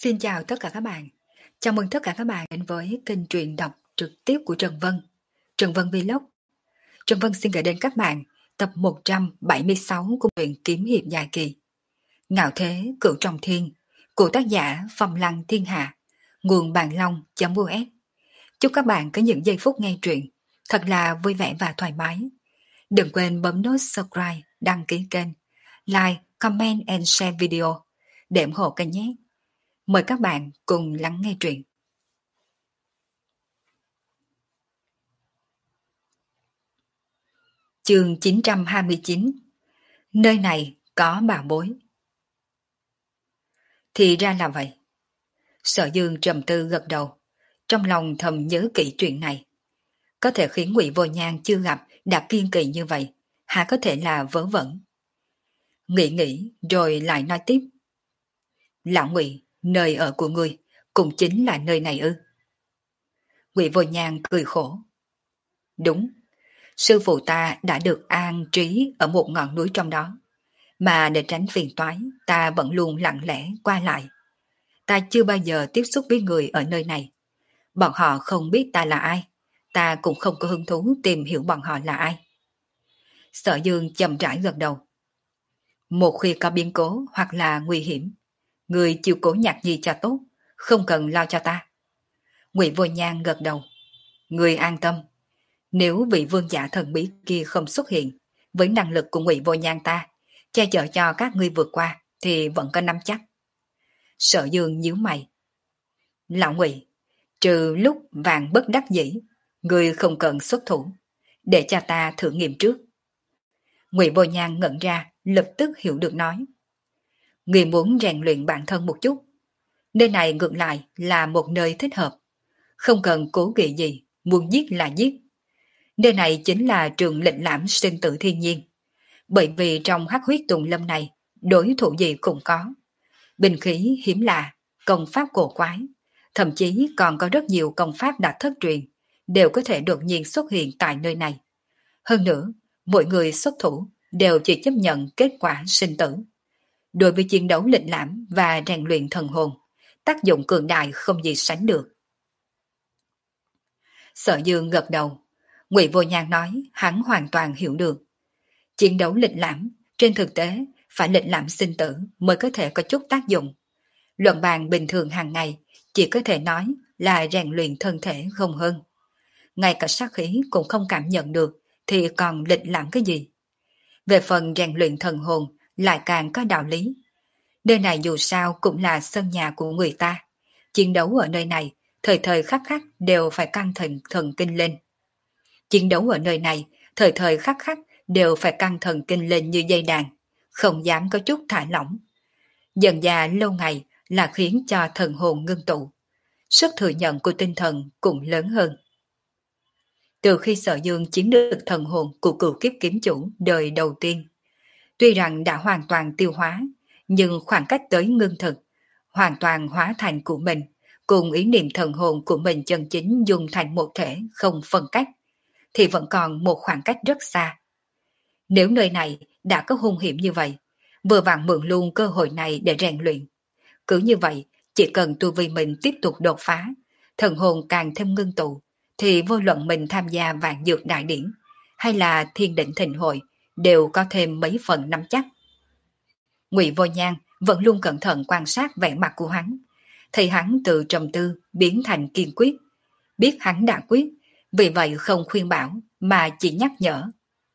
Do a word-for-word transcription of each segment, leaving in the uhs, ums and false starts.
Xin chào tất cả các bạn. Chào mừng tất cả các bạn đến với kênh truyện đọc trực tiếp của Trần Vân, Trần Vân Vlog. Trần Vân xin gửi đến các bạn tập một trăm bảy mươi sáu của truyện kiếm hiệp dài kỳ Ngạo Thế Cửu Trọng Thiên của tác giả Phong Lăng Thiên Hạ, nguồn bàn long.us. Chúc các bạn có những giây phút nghe truyện thật là vui vẻ và thoải mái. Đừng quên bấm nút subscribe, đăng ký kênh, like, comment and share video để ủng hộ kênh nhé. Mời các bạn cùng lắng nghe truyện. Chương chín trăm hai mươi chín. Nơi này có bảo bối. Thì ra là vậy. Sở Dương trầm tư gật đầu, trong lòng thầm nhớ kỹ chuyện này. Có thể khiến Ngụy Vô Nhan chưa gặp đã kiên kỳ như vậy, há có thể là vớ vẩn. Nghĩ nghĩ rồi lại nói tiếp. Lão Ngụy, nơi ở của ngươi cũng chính là nơi này ư? Ngụy Vô Nhan cười khổ. Đúng, sư phụ ta đã được an trí ở một ngọn núi trong đó, mà để tránh phiền toái, ta vẫn luôn lặng lẽ qua lại. Ta chưa bao giờ tiếp xúc với người ở nơi này. Bọn họ không biết ta là ai, ta cũng không có hứng thú tìm hiểu bọn họ là ai. Sở Dương chậm rãi gật đầu. Một khi có biến cố hoặc là nguy hiểm, người chịu cố Nhạc Nhi cho tốt, không cần lo cho ta. Ngụy Vô Nhan gật đầu. Người an tâm. Nếu vị vương giả thần bí kia không xuất hiện, với năng lực của Ngụy Vô Nhan ta, che chở cho các ngươi vượt qua, thì vẫn có nắm chắc. Sở Dương nhíu mày. Lão Ngụy, trừ lúc vàng bất đắc dĩ, ngươi không cần xuất thủ, để cho ta thử nghiệm trước. Ngụy Vô Nhan ngẩn ra, lập tức hiểu được nói. Ngươi muốn rèn luyện bản thân một chút. Nơi này ngược lại là một nơi thích hợp. Không cần cố kỵ gì, muốn giết là giết. Nơi này chính là trường lệnh lãm sinh tử thiên nhiên. Bởi vì trong hắc huyết tùng lâm này, đối thủ gì cũng có. Binh khí hiếm lạ, công pháp cổ quái, thậm chí còn có rất nhiều công pháp đã thất truyền, đều có thể đột nhiên xuất hiện tại nơi này. Hơn nữa, mỗi người xuất thủ đều chỉ chấp nhận kết quả sinh tử. Đối với chiến đấu lệnh lãm và rèn luyện thần hồn, tác dụng cường đại không gì sánh được. Sở Dương gật đầu. Ngụy Vô Nhan nói hắn hoàn toàn hiểu được. Chiến đấu lệnh lãm, trên thực tế, phải lệnh lãm sinh tử mới có thể có chút tác dụng. Luận bàn bình thường hàng ngày, chỉ có thể nói là rèn luyện thân thể không hơn. Ngay cả sát khí cũng không cảm nhận được, thì còn lệnh lãm cái gì? Về phần rèn luyện thần hồn, lại càng có đạo lý. Nơi này dù sao cũng là sân nhà của người ta. Chiến đấu ở nơi này, thời thời khắc khắc đều phải căng thẳng thần kinh lên. Chiến đấu ở nơi này, thời thời khắc khắc đều phải căng thần kinh lên như dây đàn, không dám có chút thả lỏng. Dần dà lâu ngày là khiến cho thần hồn ngưng tụ. Sức thừa nhận của tinh thần cũng lớn hơn. Từ khi Sở Dương chiếm được thần hồn của cửu kiếp kiếm chủ đời đầu tiên, tuy rằng đã hoàn toàn tiêu hóa, nhưng khoảng cách tới ngưng thực, hoàn toàn hóa thành của mình, cùng ý niệm thần hồn của mình chân chính dùng thành một thể không phân cách, thì vẫn còn một khoảng cách rất xa. Nếu nơi này đã có hung hiểm như vậy, vừa vặn mượn luôn cơ hội này để rèn luyện. Cứ như vậy, chỉ cần tu vi mình tiếp tục đột phá, thần hồn càng thêm ngưng tụ, thì vô luận mình tham gia vạn dược đại điển, hay là thiên định thịnh hội, đều có thêm mấy phần nắm chắc. Ngụy Vô Nhan vẫn luôn cẩn thận quan sát vẻ mặt của hắn, thấy hắn từ trầm tư biến thành kiên quyết, biết hắn đã quyết, vì vậy không khuyên bảo mà chỉ nhắc nhở.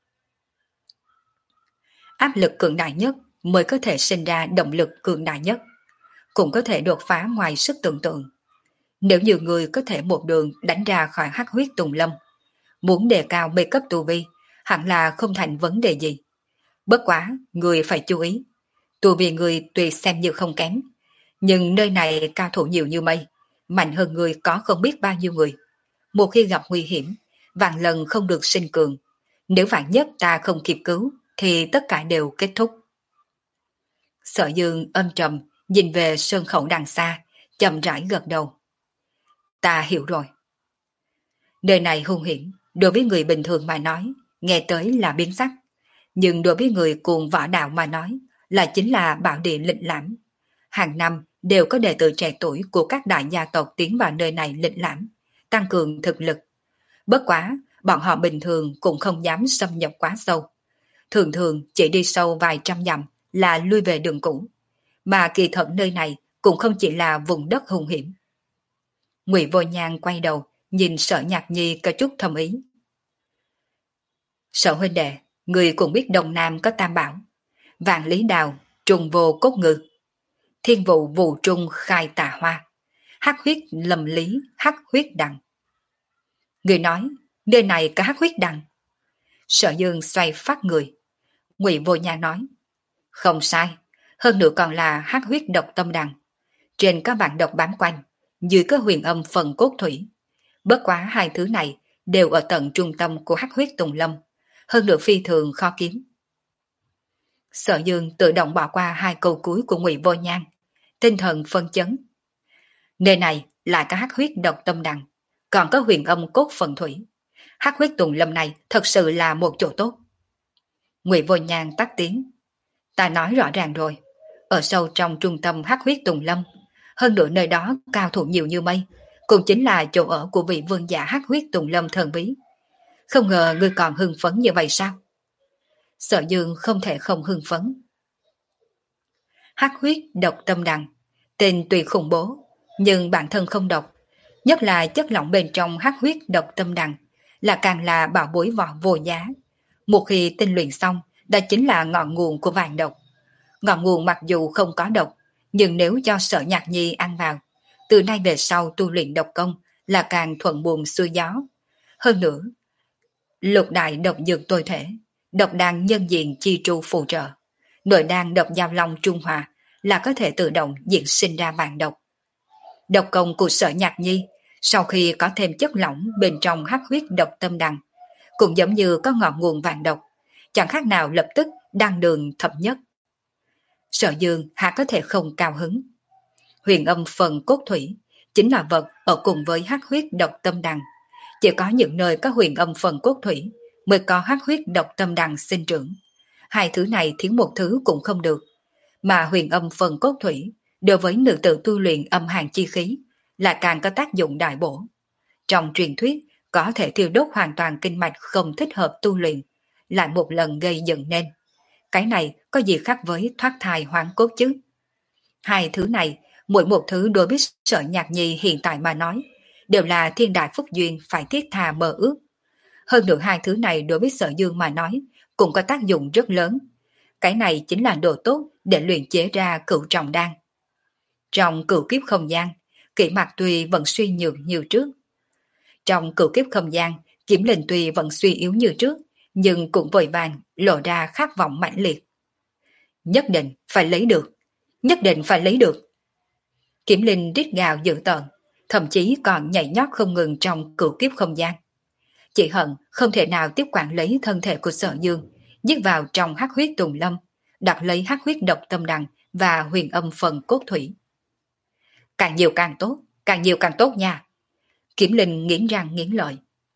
Áp lực cường đại nhất mới có thể sinh ra động lực cường đại nhất, cũng có thể đột phá ngoài sức tưởng tượng. Nếu nhiều người có thể một đường đánh ra khỏi hắc huyết tùng lâm, muốn đề cao mê cấp tu vi, hẳn là không thành vấn đề gì. Bất quá, người phải chú ý. Tu vi người tuy xem như không kém, nhưng nơi này cao thủ nhiều như mây, mạnh hơn người có không biết bao nhiêu người. Một khi gặp nguy hiểm, vạn lần không được sinh cường. Nếu vạn nhất ta không kịp cứu, thì tất cả đều kết thúc. Sở Dương âm trầm, nhìn về sơn khẩu đằng xa, chậm rãi gật đầu. Ta hiểu rồi. Nơi này hung hiểm, đối với người bình thường mà nói, nghe tới là biến sắc. Nhưng đối với người cuồng võ đạo mà nói, là chính là bảo địa lịch lãm. Hàng năm đều có đệ tử trẻ tuổi của các đại gia tộc tiến vào nơi này lịch lãm, tăng cường thực lực. Bất quá, bọn họ bình thường cũng không dám xâm nhập quá sâu. Thường thường chỉ đi sâu vài trăm dặm là lui về đường cũ. Mà kỳ thật nơi này cũng không chỉ là vùng đất hung hiểm. Ngụy Vô Nhan quay đầu, nhìn Sở Nhạc Nhi có chút thầm ý. Sở huynh đệ, người cũng biết Đông Nam có tam bảo. Vạn lý đào, trùng vô cốt ngư. Thiên vụ vụ trung khai tà hoa. Hắc huyết lầm lý, hắc huyết đằng. Người nói, nơi này có hắc huyết đằng. Sở Dương xoay phát người. Ngụy Vô Nhan nói, không sai, hơn nữa còn là hắc huyết độc tâm đằng. Trên có vạn độc bám quanh, dưới có huyền âm phần cốt thủy. Bất quá hai thứ này đều ở tận trung tâm của hắc huyết tùng lâm, hơn nữa phi thường khó kiếm. Sở Dương tự động bỏ qua hai câu cuối của Ngụy Vô Nhan, tinh thần phân chấn. Nơi này lại có hắc huyết độc tâm đằng, còn có huyền âm cốt phần thủy. Hắc huyết tùng lâm này thật sự là một chỗ tốt. Ngụy Vô Nhan tắt tiếng. Ta nói rõ ràng rồi, ở sâu trong trung tâm hắc huyết tùng lâm, hơn nữa nơi đó cao thủ nhiều như mây, cũng chính là chỗ ở của vị vương giả hắc huyết tùng lâm thần bí. Không ngờ ngươi còn hưng phấn như vậy sao? Sở Dương không thể không hưng phấn. Hắc huyết độc tâm đằng, tên tuy khủng bố, nhưng bản thân không độc, nhất là chất lỏng bên trong hắc huyết độc tâm đằng là càng là bảo bối vỏ vô giá. Một khi tinh luyện xong, đó chính là ngọn nguồn của vạn độc. Ngọn nguồn mặc dù không có độc, nhưng nếu cho Sở Nhạc Nhi ăn vào, từ nay về sau tu luyện độc công là càng thuận buồm xuôi gió. Hơn nữa, lục đại độc dược tôi thể, độc đan nhân diện chi tru phù trợ, nội đan độc giao long trung hòa là có thể tự động diễn sinh ra vạn độc. Độc công của Sở Nhạc Nhi sau khi có thêm chất lỏng bên trong hắc huyết độc tâm đằng, cũng giống như có ngọn nguồn vạn độc, chẳng khác nào lập tức đăng đường thập nhất. Sở Dương hạ có thể không cao hứng. Huyền âm phần cốt thủy chính là vật ở cùng với hắc huyết độc tâm đằng. Chỉ có những nơi có huyền âm phần cốt thủy mới có hắc huyết độc tâm đằng sinh trưởng. Hai thứ này thiếu một thứ cũng không được. Mà huyền âm phần cốt thủy đối với nữ tử tu luyện âm hàn chi khí là càng có tác dụng đại bổ. Trong truyền thuyết có thể tiêu đốt hoàn toàn kinh mạch không thích hợp tu luyện, lại một lần gây dựng nên. Cái này có gì khác với thoát thai hoán cốt chứ? Hai thứ này, mỗi một thứ đối với Sở Nhạc Nhi hiện tại mà nói, đều là thiên đại phúc duyên phải thiết thà mơ ước. Hơn nữa hai thứ này đối với Sở Dương mà nói, cũng có tác dụng rất lớn. Cái này chính là đồ tốt để luyện chế ra cửu trọng đan. Trong cửu kiếp không gian, Kỷ Mặc tuy vẫn suy nhược như trước. Trong cửu kiếp không gian, Kiếm Linh tuy vẫn suy yếu như trước, nhưng cũng vội vàng lộ ra khát vọng mãnh liệt. Nhất định phải lấy được, nhất định phải lấy được. Kiếm Linh rít gào dữ tợn, thậm chí còn nhảy nhót không ngừng trong cửu kiếp không gian. Chỉ hận không thể nào tiếp quản lấy thân thể của Sở Dương, giết vào trong hắc huyết tùng lâm, đặt lấy hắc huyết độc tâm đằng và huyền âm phần cốt thủy. Càng nhiều càng tốt, càng nhiều càng tốt nha. Kiếm Linh nghiến răng nghiến lợi.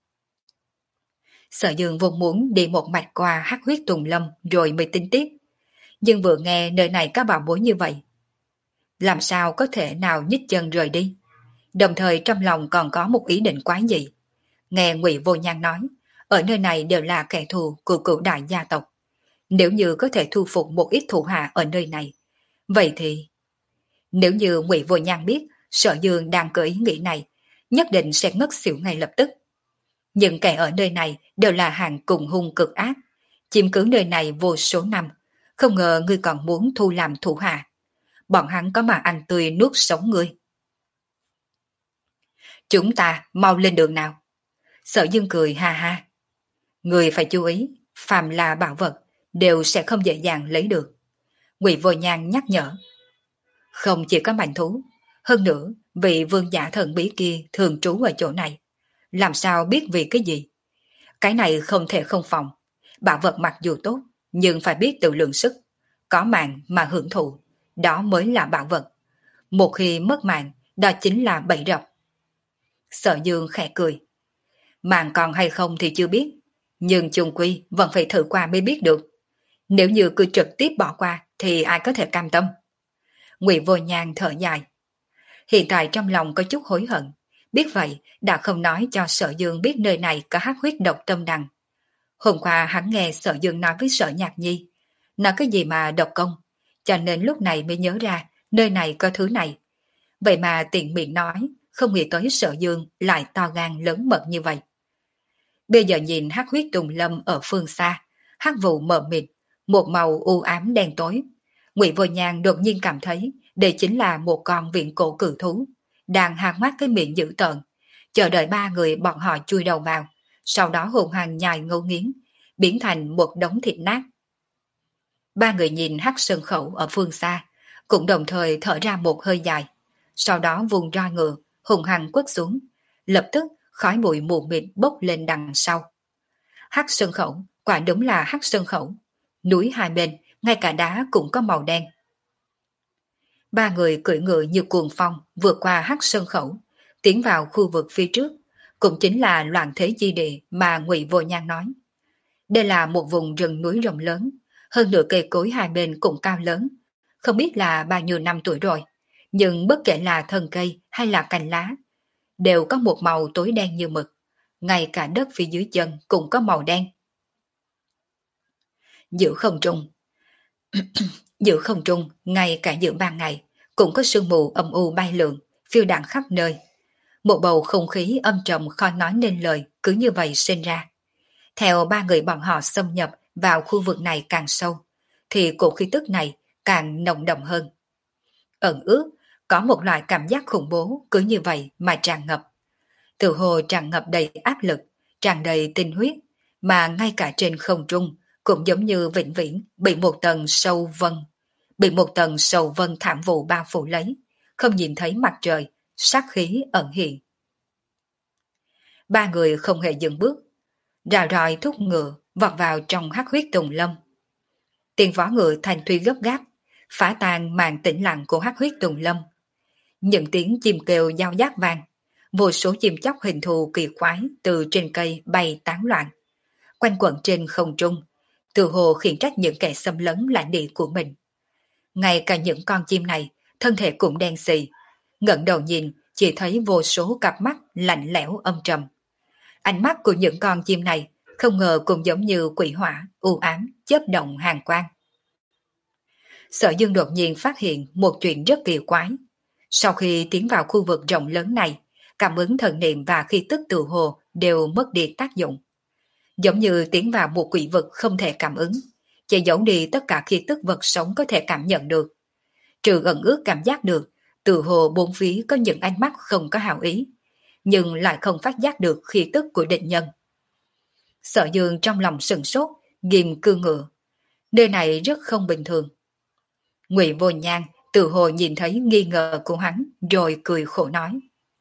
Sở Dương vốn muốn đi một mạch qua hắc huyết tùng lâm rồi mới tính tiếp. Nhưng vừa nghe nơi này có bảo bối như vậy, làm sao có thể nào nhích chân rời đi. Đồng thời trong lòng còn có một ý định quái dị. Nghe Ngụy Vô Nhan nói, ở nơi này đều là kẻ thù của cửu đại gia tộc. Nếu như có thể thu phục một ít thủ hạ ở nơi này, vậy thì... Nếu như Ngụy Vô Nhan biết Sở Dương đang có ý nghĩ này, nhất định sẽ ngất xỉu ngay lập tức. Những kẻ ở nơi này đều là hàng cùng hung cực ác, chiếm cứ nơi này vô số năm, không ngờ ngươi còn muốn thu làm thủ hạ. Bọn hắn có mà ăn tươi nuốt sống ngươi. Chúng ta mau lên đường nào. Sở Dương cười ha ha. Ngươi phải chú ý, phàm là bảo vật đều sẽ không dễ dàng lấy được. Ngụy Vô Nhan nhắc nhở. Không chỉ có manh thú, hơn nữa vị vương giả thần bí kia thường trú ở chỗ này. Làm sao biết vì cái gì? Cái này không thể không phòng. Bảo vật mặc dù tốt, nhưng phải biết tự lượng sức. Có mạng mà hưởng thụ, đó mới là bảo vật. Một khi mất mạng, đó chính là bẫy rập. Sở Dương khẽ cười. Mạng còn hay không thì chưa biết, nhưng chung quy vẫn phải thử qua mới biết được. Nếu như cứ trực tiếp bỏ qua thì ai có thể cam tâm. Ngụy Vô Nhan thở dài. Hiện tại trong lòng có chút hối hận, biết vậy đã không nói cho Sở Dương biết nơi này có hắc huyết độc tâm đằng. Hôm qua hắn nghe Sở Dương nói với Sở Nhạc Nhi, nói cái gì mà độc công, cho nên lúc này mới nhớ ra nơi này có thứ này. Vậy mà tiện miệng nói, không nghĩ tới Sở Dương lại to gan lớn mật như vậy. Bây giờ nhìn hắc huyết tùng lâm ở phương xa, hắc vụ mờ mịt, một màu u ám đen tối. Ngụy Vô Nhan đột nhiên cảm thấy đây chính là một con viễn cổ cự thú, đang há mắt cái miệng dữ tợn, chờ đợi ba người bọn họ chui đầu vào, sau đó hùng hăng nhai ngấu nghiến, biến thành một đống thịt nát. Ba người nhìn hắc sơn khẩu ở phương xa, cũng đồng thời thở ra một hơi dài, sau đó vùng roi ngựa, hùng hăng quất xuống, lập tức khói bụi mù mịt bốc lên đằng sau. Hắc sơn khẩu, quả đúng là hắc sơn khẩu, núi hai bên, ngay cả đá cũng có màu đen. Ba người cưỡi ngựa như cuồng phong vượt qua hắc sơn khẩu, tiến vào khu vực phía trước, cũng chính là loạn thế chi địa mà Ngụy Vô Nhan nói. Đây là một vùng rừng núi rộng lớn, hơn nửa cây cối hai bên cũng cao lớn, không biết là bao nhiêu năm tuổi rồi, nhưng bất kể là thân cây hay là cành lá, đều có một màu tối đen như mực, ngay cả đất phía dưới chân cũng có màu đen. Giữa không trung, giữa không trung, ngay cả giữa ban ngày, cũng có sương mù âm u bay lượn, phiêu đãng khắp nơi. Một bầu không khí âm trầm khó nói nên lời cứ như vậy sinh ra. Theo ba người bọn họ xâm nhập vào khu vực này càng sâu, thì cổ khí tức này càng nồng đậm hơn. Ẩn ước, có một loại cảm giác khủng bố cứ như vậy mà tràn ngập. Từ hồ tràn ngập đầy áp lực, tràn đầy tinh huyết, mà ngay cả trên không trung cũng giống như vĩnh viễn bị một tầng sâu vân, bị một tầng sầu vân thảm vụ bao phủ lấy, không nhìn thấy mặt trời, sát khí ẩn hiện. Ba người không hề dừng bước, rào ròi thúc ngựa vọt vào trong hắc huyết tùng lâm. Tiếng vó ngựa thành thuy gấp gáp, phá tan màn tĩnh lặng của hắc huyết tùng lâm. Những tiếng chim kêu giao giác vang, vô số chim chóc hình thù kỳ quái từ trên cây bay tán loạn, quanh quẩn trên không trung, từ hồ khiển trách những kẻ xâm lấn lãnh địa của mình. Ngay cả những con chim này, thân thể cũng đen xì, ngẩng đầu nhìn chỉ thấy vô số cặp mắt lạnh lẽo âm trầm. Ánh mắt của những con chim này không ngờ cũng giống như quỷ hỏa, u ám, chớp động hàn quang. Sở Dương đột nhiên phát hiện một chuyện rất kỳ quái. Sau khi tiến vào khu vực rộng lớn này, cảm ứng thần niệm và khí tức tự hồ đều mất đi tác dụng. Giống như tiến vào một quỷ vực không thể cảm ứng, che giấu đi tất cả khí tức vật sống có thể cảm nhận được. Trừ ẩn ước cảm giác được, tự hồ bốn phía có những ánh mắt không có hảo ý, nhưng lại không phát giác được khí tức của địch nhân. Sở Dương trong lòng sừng sốt, ghim cương ngựa. Nơi này rất không bình thường. Ngụy Vô Nhan tự hồ nhìn thấy nghi ngờ của hắn, rồi cười khổ nói.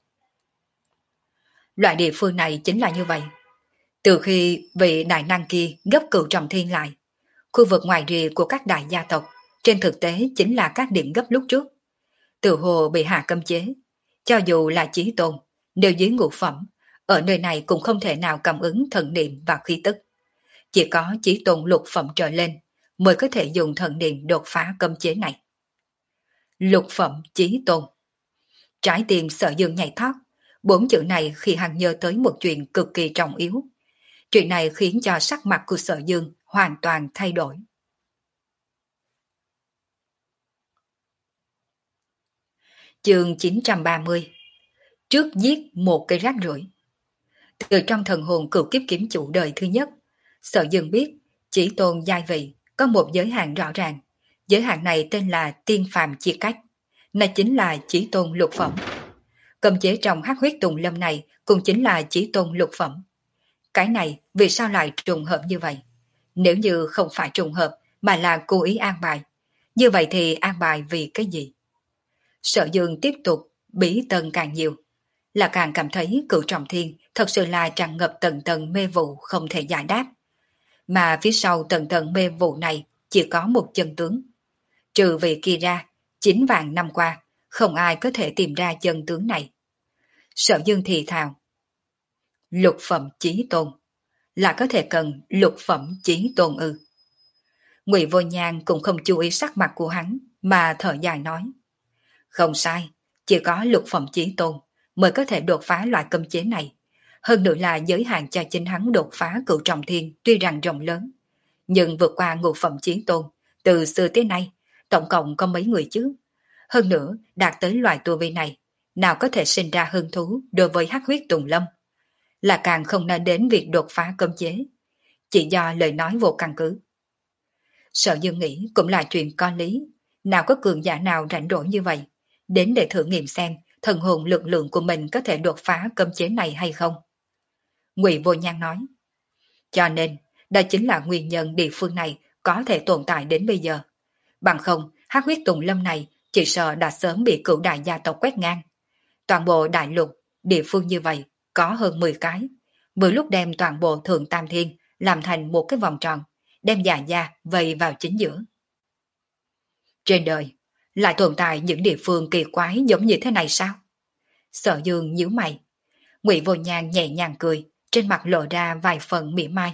Loại địa phương này chính là như vậy. Từ khi vị đại năng kia gấp cửu trọng thiên lại, khu vực ngoài rìa của các đại gia tộc trên thực tế chính là các điểm gấp lúc trước. Tự hồ bị hạ cấm chế, cho dù là chí tôn, đều dưới ngũ phẩm, ở nơi này cũng không thể nào cảm ứng thần niệm và khí tức. Chỉ có chí tôn lục phẩm trở lên mới có thể dùng thần niệm đột phá cấm chế này. Lục phẩm chí tôn. Trái tim Sở Dương nhảy thoát, bốn chữ này khi hắn nhớ tới một chuyện cực kỳ trọng yếu. Chuyện này khiến cho sắc mặt của Sở Dương hoàn toàn thay đổi. Chương chín trăm ba mươi. Trước giết một cây rác rưởi. Từ trong thần hồn cửu kiếp kiếm chủ đời thứ nhất, Sở Dương biết chỉ tôn giai vị có một giới hạn rõ ràng. Giới hạn này tên là tiên phàm chia cách. Này chính là chỉ tôn lục phẩm. Cấm chế trong hắc huyết tùng lâm này cũng chính là chỉ tôn lục phẩm. Cái này vì sao lại trùng hợp như vậy? Nếu như không phải trùng hợp mà là cố ý an bài, như vậy thì an bài vì cái gì? Sở Dương tiếp tục bí tân càng nhiều, là càng cảm thấy cửu trọng thiên thật sự là tràn ngập tầng tầng mê vụ không thể giải đáp. Mà phía sau tầng tầng mê vụ này chỉ có một chân tướng. Trừ vị kia ra, chín vạn năm qua, không ai có thể tìm ra chân tướng này. Sở Dương thì thào. Lục phẩm chí tôn. Là có thể cần lục phẩm chí tôn ư. Ngụy Vô Nhan cũng không chú ý sắc mặt của hắn, mà thở dài nói. Không sai, chỉ có lục phẩm chí tôn mới có thể đột phá loại cấm chế này. Hơn nữa là giới hạn cho chính hắn đột phá cửu trọng thiên tuy rằng rộng lớn, nhưng vượt qua ngũ phẩm chí tôn, từ xưa tới nay, tổng cộng có mấy người chứ. Hơn nữa, đạt tới loại tu vi này, nào có thể sinh ra hứng thú đối với hắc huyết tùng lâm, là càng không nên đến việc đột phá cấm chế, chỉ do lời nói vô căn cứ. Sở Dương nghĩ cũng là chuyện có lý, nào có cường giả nào rảnh rỗi như vậy, đến để thử nghiệm xem thần hồn lực lượng của mình có thể đột phá cấm chế này hay không. Ngụy Vô Nhan nói, cho nên, đó chính là nguyên nhân địa phương này có thể tồn tại đến bây giờ. Bằng không, hắc huyết tùng lâm này chỉ sợ đã sớm bị cửu đại gia tộc quét ngang. Toàn bộ đại lục, địa phương như vậy, có hơn mười cái. Vừa lúc đem toàn bộ thượng tam thiên làm thành một cái vòng tròn, đem già gia vây vào chính giữa. Trên đời, lại tồn tại những địa phương kỳ quái giống như thế này sao? Sở Dương nhíu mày. Ngụy Vô Nhan nhẹ nhàng cười, trên mặt lộ ra vài phần mỉa mai.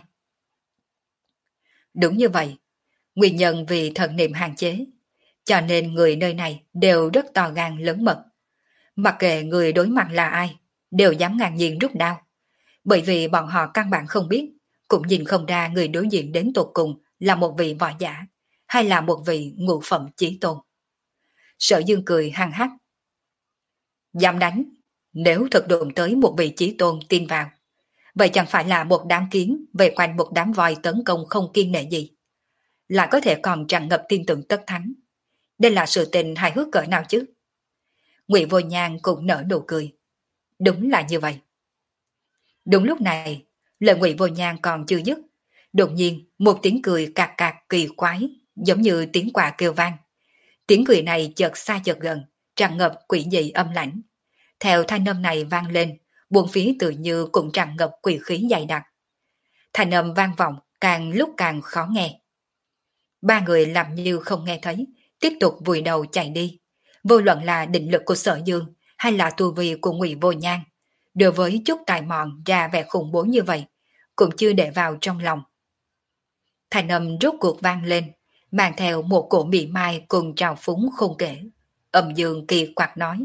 Đúng như vậy, nguyên nhân vì thần niệm hạn chế, cho nên người nơi này đều rất to gan lớn mật. Mặc kệ người đối mặt là ai, đều dám ngang nhiên rút đao. Bởi vì bọn họ căn bản không biết, cũng nhìn không ra người đối diện đến tột cùng là một vị võ giả, hay là một vị ngũ phẩm chí tôn. Sở Dương cười hăng hắc. Dám đánh, nếu thực đụng tới một vị chí tôn tin vào, vậy chẳng phải là một đám kiến về quanh một đám voi tấn công không kiêng nể gì, lại có thể còn tràn ngập tin tưởng tất thắng. Đây là sự tình hài hước cỡ nào chứ? Ngụy Vô Nhan cũng nở nụ cười. Đúng là như vậy. Đúng lúc này, lời Ngụy Vô Nhan còn chưa dứt, đột nhiên một tiếng cười cạc cạc kỳ quái, giống như tiếng quạ kêu vang. Tiếng cười này chợt xa chợt gần, tràn ngập quỷ dị âm lãnh. Theo thanh âm này vang lên, buồn phía tự như cũng tràn ngập quỷ khí dày đặc. Thanh âm vang vọng càng lúc càng khó nghe. Ba người làm như không nghe thấy, tiếp tục vùi đầu chạy đi. Vô luận là định lực của Sở Dương hay là tu vi của Ngụy Vô Nhan, đối với chút tài mọn ra vẻ khủng bố như vậy, cũng chưa để vào trong lòng. Thanh âm rốt cuộc vang lên, mang theo một cổ mị mai cùng trào phúng không kể. Âm dương kỳ quặc nói.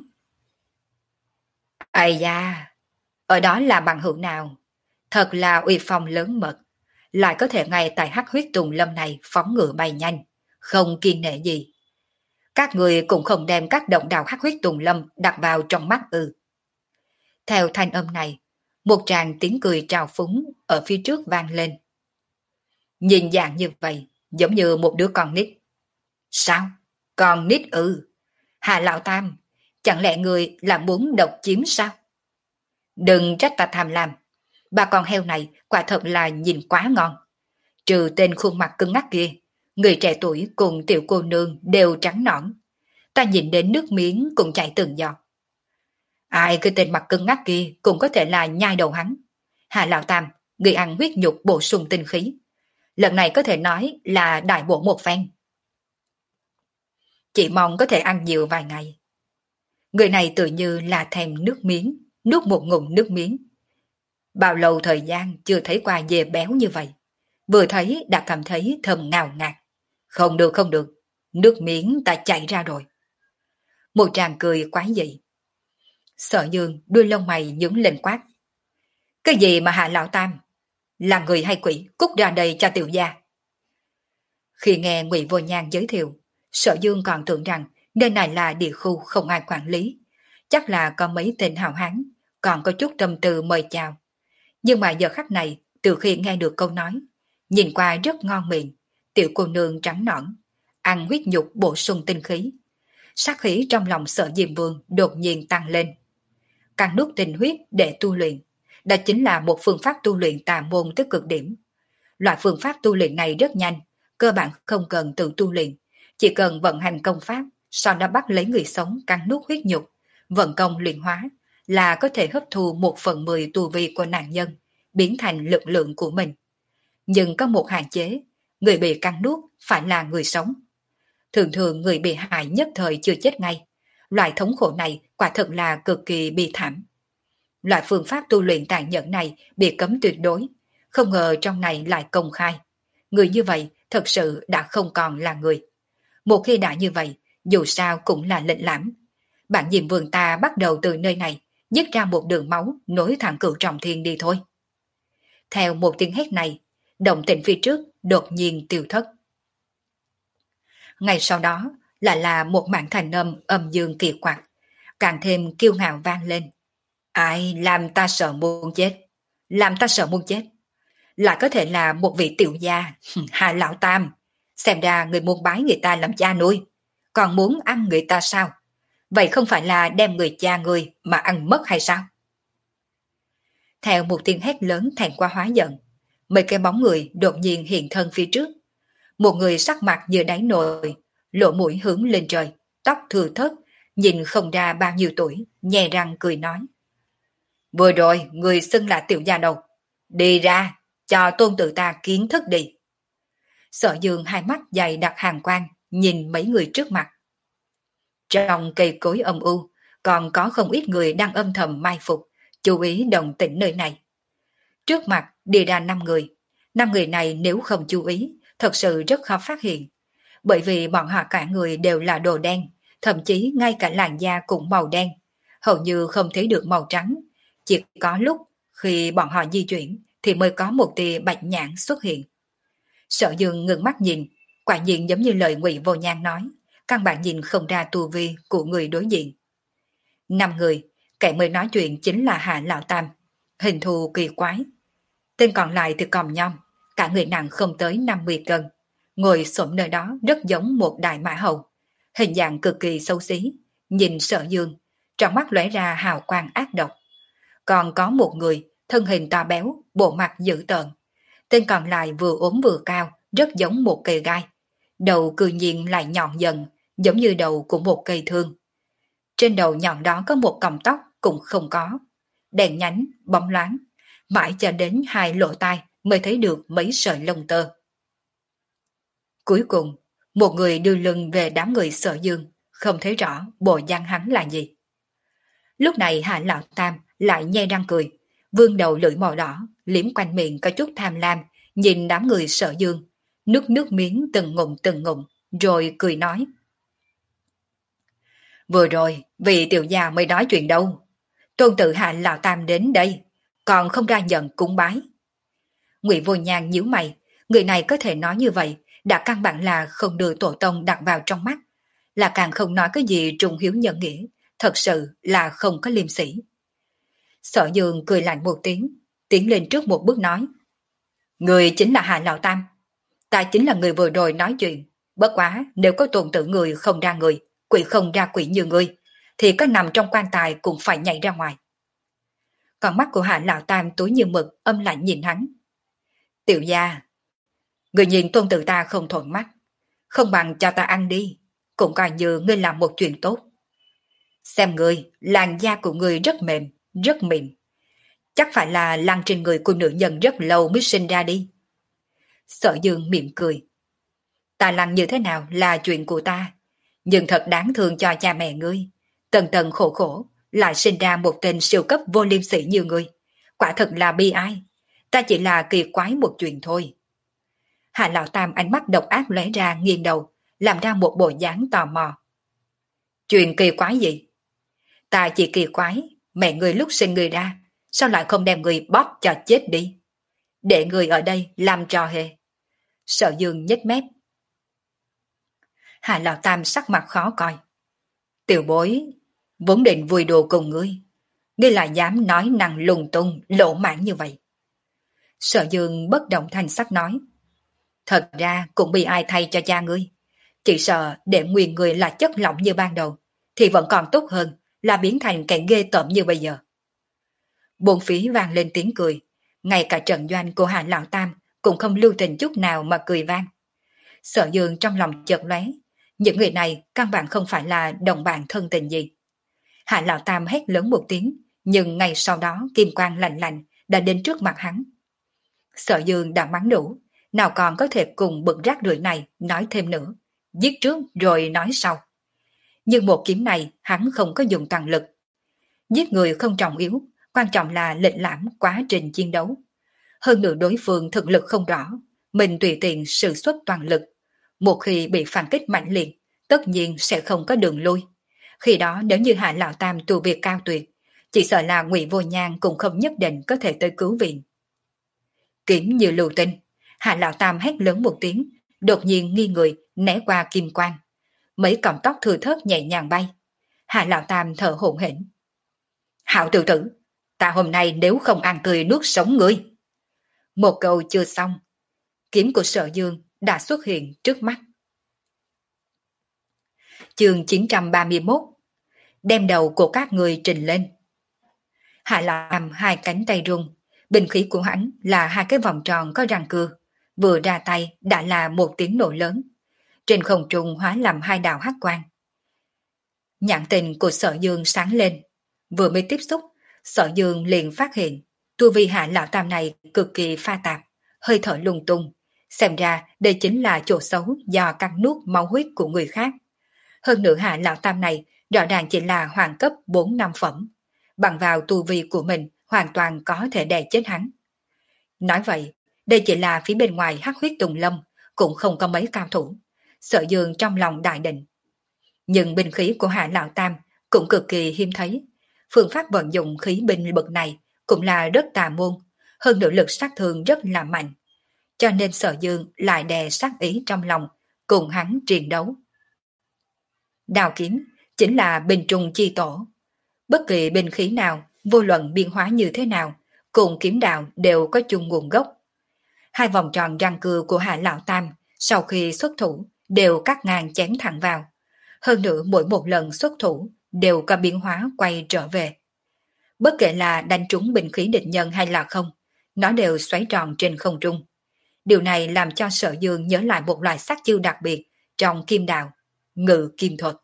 Ây da, ở đó là bằng hữu nào? Thật là uy phong lớn mật, lại có thể ngay tại hắc huyết tùng lâm này phóng ngựa bay nhanh, không kiêng nể gì. Các người cũng không đem các động đạo hắc huyết tùng lâm đặt vào trong mắt ư. Theo thanh âm này, một tràng tiếng cười trào phúng ở phía trước vang lên. Nhìn dạng như vậy, giống như một đứa con nít. Sao? Con nít ư? Hà Lão Tam, chẳng lẽ người là muốn độc chiếm sao? Đừng trách ta tham lam. Ba con heo này quả thật là nhìn quá ngon. Trừ tên khuôn mặt cứng ngắc kia, người trẻ tuổi cùng tiểu cô nương đều trắng nõn. Ta nhìn đến nước miếng cũng chảy từng giọt. Ai cái tên mặt cứng ngắc kia cũng có thể là nhai đầu hắn. Hà Lão Tam, người ăn huyết nhục bổ sung tinh khí. Lần này có thể nói là đại bổ một phen. Chỉ mong có thể ăn nhiều vài ngày. Người này tự như là thèm nước miếng, nuốt một ngụm nước miếng. Bao lâu thời gian chưa thấy qua dê béo như vậy. Vừa thấy đã cảm thấy thơm ngào ngạt. Không được không được, nước miếng ta chạy ra rồi. Một tràng cười quái dị. Sở Dương đuôi lông mày nhướng lên quát. Cái gì mà Hạ Lão Tam? Là người hay quỷ, cút ra đây cho tiểu gia. Khi nghe Ngụy Vô Nhan giới thiệu, Sở Dương còn tưởng rằng nơi này là địa khu không ai quản lý. Chắc là có mấy tên hào hán, còn có chút tâm tư mời chào. Nhưng mà giờ khắc này, từ khi nghe được câu nói, nhìn qua rất ngon miệng, tiểu cô nương trắng nõn, ăn huyết nhục bổ sung tinh khí. Sát khí trong lòng Sở Diêm Vương đột nhiên tăng lên. Căng nuốt tinh huyết để tu luyện, đó chính là một phương pháp tu luyện tà môn tới cực điểm. Loại phương pháp tu luyện này rất nhanh, cơ bản không cần tự tu luyện, chỉ cần vận hành công pháp, sau đó bắt lấy người sống cắn nuốt huyết nhục, vận công luyện hóa, là có thể hấp thu một phần mười tu vi của nạn nhân, biến thành lực lượng của mình. Nhưng có một hạn chế, người bị cắn nuốt phải là người sống. Thường thường người bị hại nhất thời chưa chết ngay. Loại thống khổ này quả thật là cực kỳ bi thảm. Loại phương pháp tu luyện tàn nhẫn này bị cấm tuyệt đối, không ngờ trong này lại công khai. Người như vậy thật sự đã không còn là người. Một khi đã như vậy, dù sao cũng là lệnh lãm. bạn diệm vương ta bắt đầu từ nơi này, dứt ra một đường máu nối thẳng cửu trọng thiên đi thôi. Theo một tiếng hét này, động tĩnh phía trước đột nhiên tiêu thất. Ngay sau đó lại là một mảng thành âm âm dương kỳ quặc, càng thêm kiêu ngạo vang lên. Ai làm ta sợ muốn chết? Làm ta sợ muốn chết? Lại có thể là một vị tiểu gia, Hà Lão Tam. Xem ra người muốn bái người ta làm cha nuôi, còn muốn ăn người ta sao? Vậy không phải là đem người cha người mà ăn mất hay sao? Theo một tiếng hét lớn thẹn qua hóa giận, mấy cái bóng người đột nhiên hiện thân phía trước. Một người sắc mặt như đáy nồi, lỗ mũi hướng lên trời, tóc thừa thớt, nhìn không ra bao nhiêu tuổi, nhè răng cười nói. Vừa rồi, người xưng là tiểu gia đầu. Đi ra, cho tôn tử ta kiến thức đi. Sở Dương hai mắt dày đặc hàng quang, nhìn mấy người trước mặt. Trong cây cối âm u, còn có không ít người đang âm thầm mai phục, chú ý động tĩnh nơi này. Trước mặt đi ra năm người. Năm người này nếu không chú ý, thật sự rất khó phát hiện. Bởi vì bọn họ cả người đều là đồ đen, thậm chí ngay cả làn da cũng màu đen. Hầu như không thấy được màu trắng. Chỉ có lúc khi bọn họ di chuyển thì mới có một tia bạch nhãn xuất hiện. Sở Dương ngừng mắt nhìn, quả nhiên giống như lời Ngụy Vô Nhan nói, căn bản nhìn không ra tu vi của người đối diện. Năm người, kẻ mới nói chuyện chính là Hạ Lão Tam, hình thù kỳ quái. Tên còn lại thì còm nhom, cả người nặng không tới năm mươi cân, ngồi xổm nơi đó rất giống một đại mã hầu, hình dạng cực kỳ xấu xí, nhìn Sở Dương, trong mắt lóe ra hào quang ác độc. Còn có một người, thân hình to béo, bộ mặt dữ tợn. Tên còn lại vừa ốm vừa cao, rất giống một cây gai. Đầu cư nhiên lại nhọn dần, giống như đầu của một cây thương. Trên đầu nhọn đó có một cọng tóc cũng không có. Đèn nhánh, bóng loáng, mãi cho đến hai lỗ tai mới thấy được mấy sợi lông tơ. Cuối cùng, một người đưa lưng về đám người Sở Dương, không thấy rõ bộ dáng hắn là gì. Lúc này Hạ Lão Tam lại nhe răng cười, vươn đầu lưỡi màu đỏ, liếm quanh miệng có chút tham lam, nhìn đám người Sở Dương, nước nước miếng từng ngụm từng ngụm, rồi cười nói. Vừa rồi, vì tiểu gia mới nói chuyện đâu. Tôn tử Hạ Lão Tam đến đây, còn không ra nhận cúng bái. Ngụy Vô Nhan nhíu mày, người này có thể nói như vậy, đã căn bản là không đưa tổ tông đặt vào trong mắt, là càng không nói cái gì trung hiếu nhân nghĩa, thật sự là không có liêm sỉ. Sở Dương cười lạnh một tiếng, tiến lên trước một bước nói. Người chính là Hạ Lão Tam. Ta chính là người vừa rồi nói chuyện. Bất quá, nếu có tồn tử người không ra người, quỷ không ra quỷ như ngươi, thì có nằm trong quan tài cũng phải nhảy ra ngoài. Còn mắt của Hạ Lão Tam tối như mực, âm lạnh nhìn hắn. Tiểu gia, người nhìn tôn tử ta không thuận mắt, không bằng cho ta ăn đi, cũng coi như ngươi làm một chuyện tốt. Xem ngươi, làn da của ngươi rất mềm, rất mịn. Chắc phải là lăn trên người của nữ nhân rất lâu mới sinh ra đi. Sở Dương mỉm cười. Ta lăn như thế nào là chuyện của ta, nhưng thật đáng thương cho cha mẹ ngươi. Tần tần khổ khổ, lại sinh ra một tên siêu cấp vô liêm sỉ như ngươi. Quả thật là bi ai. Ta chỉ là kỳ quái một chuyện thôi. Hạ Lão Tam ánh mắt độc ác lóe ra nghiêng đầu, làm ra một bộ dáng tò mò. Chuyện kỳ quái gì? Ta chỉ kỳ quái, mẹ người lúc sinh người ra, sao lại không đem người bóp cho chết đi? Để người ở đây làm trò hề. Sở Dương nhếch mép. Hạ Lão Tam sắc mặt khó coi. Tiểu bối, vốn định vui đùa cùng ngươi, ngươi lại dám nói năng lung tung, lỗ mãn như vậy. Sở Dương bất động thanh sắc nói. Thật ra cũng bị ai thay cho cha ngươi. Chỉ sợ để nguyên người là chất lỏng như ban đầu, thì vẫn còn tốt hơn là biến thành kẻ ghê tởm như bây giờ. Bốn phía vang lên tiếng cười, ngay cả trận doanh của Hạ Lão Tam cũng không lưu tình chút nào mà cười vang. Sở Dương trong lòng chợt lóe, những người này căn bản không phải là đồng bạn thân tình gì. Hạ Lão Tam hét lớn một tiếng, nhưng ngay sau đó kim quang lạnh lạnh đã đến trước mặt hắn. Sở Dương đã mắng đủ, nào còn có thể cùng bực rác rưởi này nói thêm nữa, giết trước rồi nói sau. Nhưng một kiếm này hắn không có dùng toàn lực. Giết người không trọng yếu, quan trọng là lịch lãm quá trình chiến đấu. Hơn nữa đối phương thực lực không rõ, mình tùy tiện sử xuất toàn lực. Một khi bị phản kích mạnh liệt, tất nhiên sẽ không có đường lui. Khi đó nếu như Hạ Lão Tam tu việc cao tuyệt, chỉ sợ là Ngụy Vô Nhan cũng không nhất định có thể tới cứu viện. Kiếm như lưu tinh, Hạ Lão Tam hét lớn một tiếng, đột nhiên nghi người né qua kim quang. Mấy cọng tóc thừa thớt nhẹ nhàng bay. Hạ Lão Tam thở hổn hển. Hạo tự tử, ta hôm nay nếu không ăn tươi nuốt sống ngươi. Một câu chưa xong, kiếm của Sở Dương đã xuất hiện trước mắt. Chương chín trăm ba mươi mốt. Đem đầu của các người trình lên. Hạ làm hai cánh tay rung, bình khí của hắn là hai cái vòng tròn có răng cưa, vừa ra tay đã là một tiếng nổ lớn. Trên không trung hóa làm hai đạo hắc quang. Nhãn tình của Sở Dương sáng lên, vừa mới tiếp xúc, Sở Dương liền phát hiện tu vi Hạ Lão Tam này cực kỳ pha tạp, hơi thở lung tung, xem ra đây chính là chỗ xấu do cắn nuốt máu huyết của người khác. Hơn nữa Hạ Lão Tam này rõ ràng chỉ là hoàng cấp bốn năm phẩm, bằng vào tu vi của mình hoàn toàn có thể đè chết hắn. Nói vậy, đây chỉ là phía bên ngoài hắc huyết tùng lâm, cũng không có mấy cao thủ. Sở Dương trong lòng đại định. Nhưng binh khí của Hạ Lão Tam cũng cực kỳ hiếm thấy. Phương pháp vận dụng khí binh bậc này cũng là rất tà môn, hơn nữa lực sát thương rất là mạnh. Cho nên Sở Dương lại đè sát ý trong lòng, cùng hắn chiến đấu. Đao kiếm chính là binh trùng chi tổ. Bất kỳ binh khí nào, vô luận biên hóa như thế nào, cùng kiếm đạo đều có chung nguồn gốc. Hai vòng tròn răng cưa của Hạ Lão Tam sau khi xuất thủ đều cắt ngang chém thẳng vào. Hơn nữa mỗi một lần xuất thủ đều có biến hóa quay trở về. Bất kể là đánh trúng binh khí địch nhân hay là không, nó đều xoáy tròn trên không trung. Điều này làm cho Sở Dương nhớ lại một loại sát chiêu đặc biệt trong kim đạo, ngự kim thuật.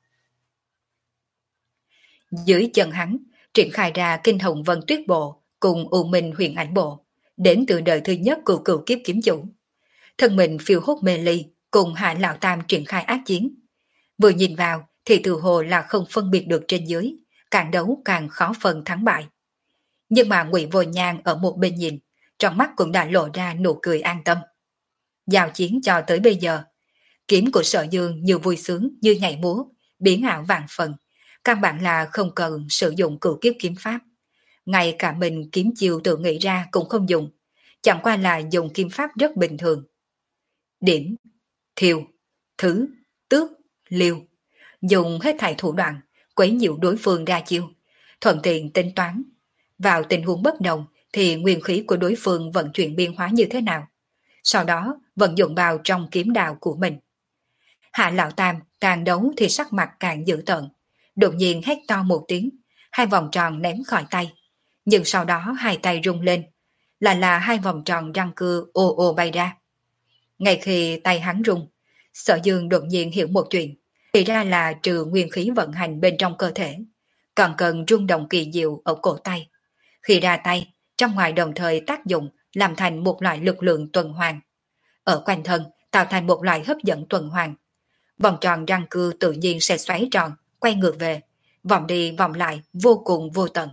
Dưới chân hắn, triển khai ra kinh hồng vân tuyết bộ cùng U Minh huyền ảnh bộ, đến từ đời thứ nhất của cựu kiếp kiếm chủ. Thân mình phiêu hốt mê ly, cùng Hạ Lão Tam triển khai ác chiến. Vừa nhìn vào thì từ hồ là không phân biệt được trên dưới, càng đấu càng khó phân thắng bại. Nhưng mà Ngụy Vô Nhan ở một bên nhìn, trong mắt cũng đã lộ ra nụ cười an tâm. Giao chiến cho tới bây giờ, kiếm của Sở Dương như vui sướng như nhảy múa, biến ảo vạn phần, căn bản là không cần sử dụng cửu kiếp kiếm pháp. Ngay cả mình kiếm chiêu tự nghĩ ra cũng không dùng, chẳng qua là dùng kiếm pháp rất bình thường. Điểm, thiêu, thứ, tước, liêu, dùng hết thảy thủ đoạn, quấy nhiễu đối phương ra chiêu, thuận tiện tính toán. Vào tình huống bất đồng thì nguyên khí của đối phương vận chuyển biến hóa như thế nào, sau đó vận dụng vào trong kiếm đạo của mình. Hạ Lão Tam càng đấu thì sắc mặt càng dữ tợn, đột nhiên hét to một tiếng, hai vòng tròn ném khỏi tay, nhưng sau đó hai tay rung lên, là là hai vòng tròn răng cưa ồ ồ bay ra. Ngay khi tay hắn rung, Sở Dương đột nhiên hiểu một chuyện, thì ra là trừ nguyên khí vận hành bên trong cơ thể, còn cần rung động kỳ diệu ở cổ tay. Khi ra tay, trong ngoài đồng thời tác dụng làm thành một loại lực lượng tuần hoàn. Ở quanh thân tạo thành một loại hấp dẫn tuần hoàn. Vòng tròn răng cưa tự nhiên sẽ xoáy tròn, quay ngược về, vòng đi vòng lại vô cùng vô tận.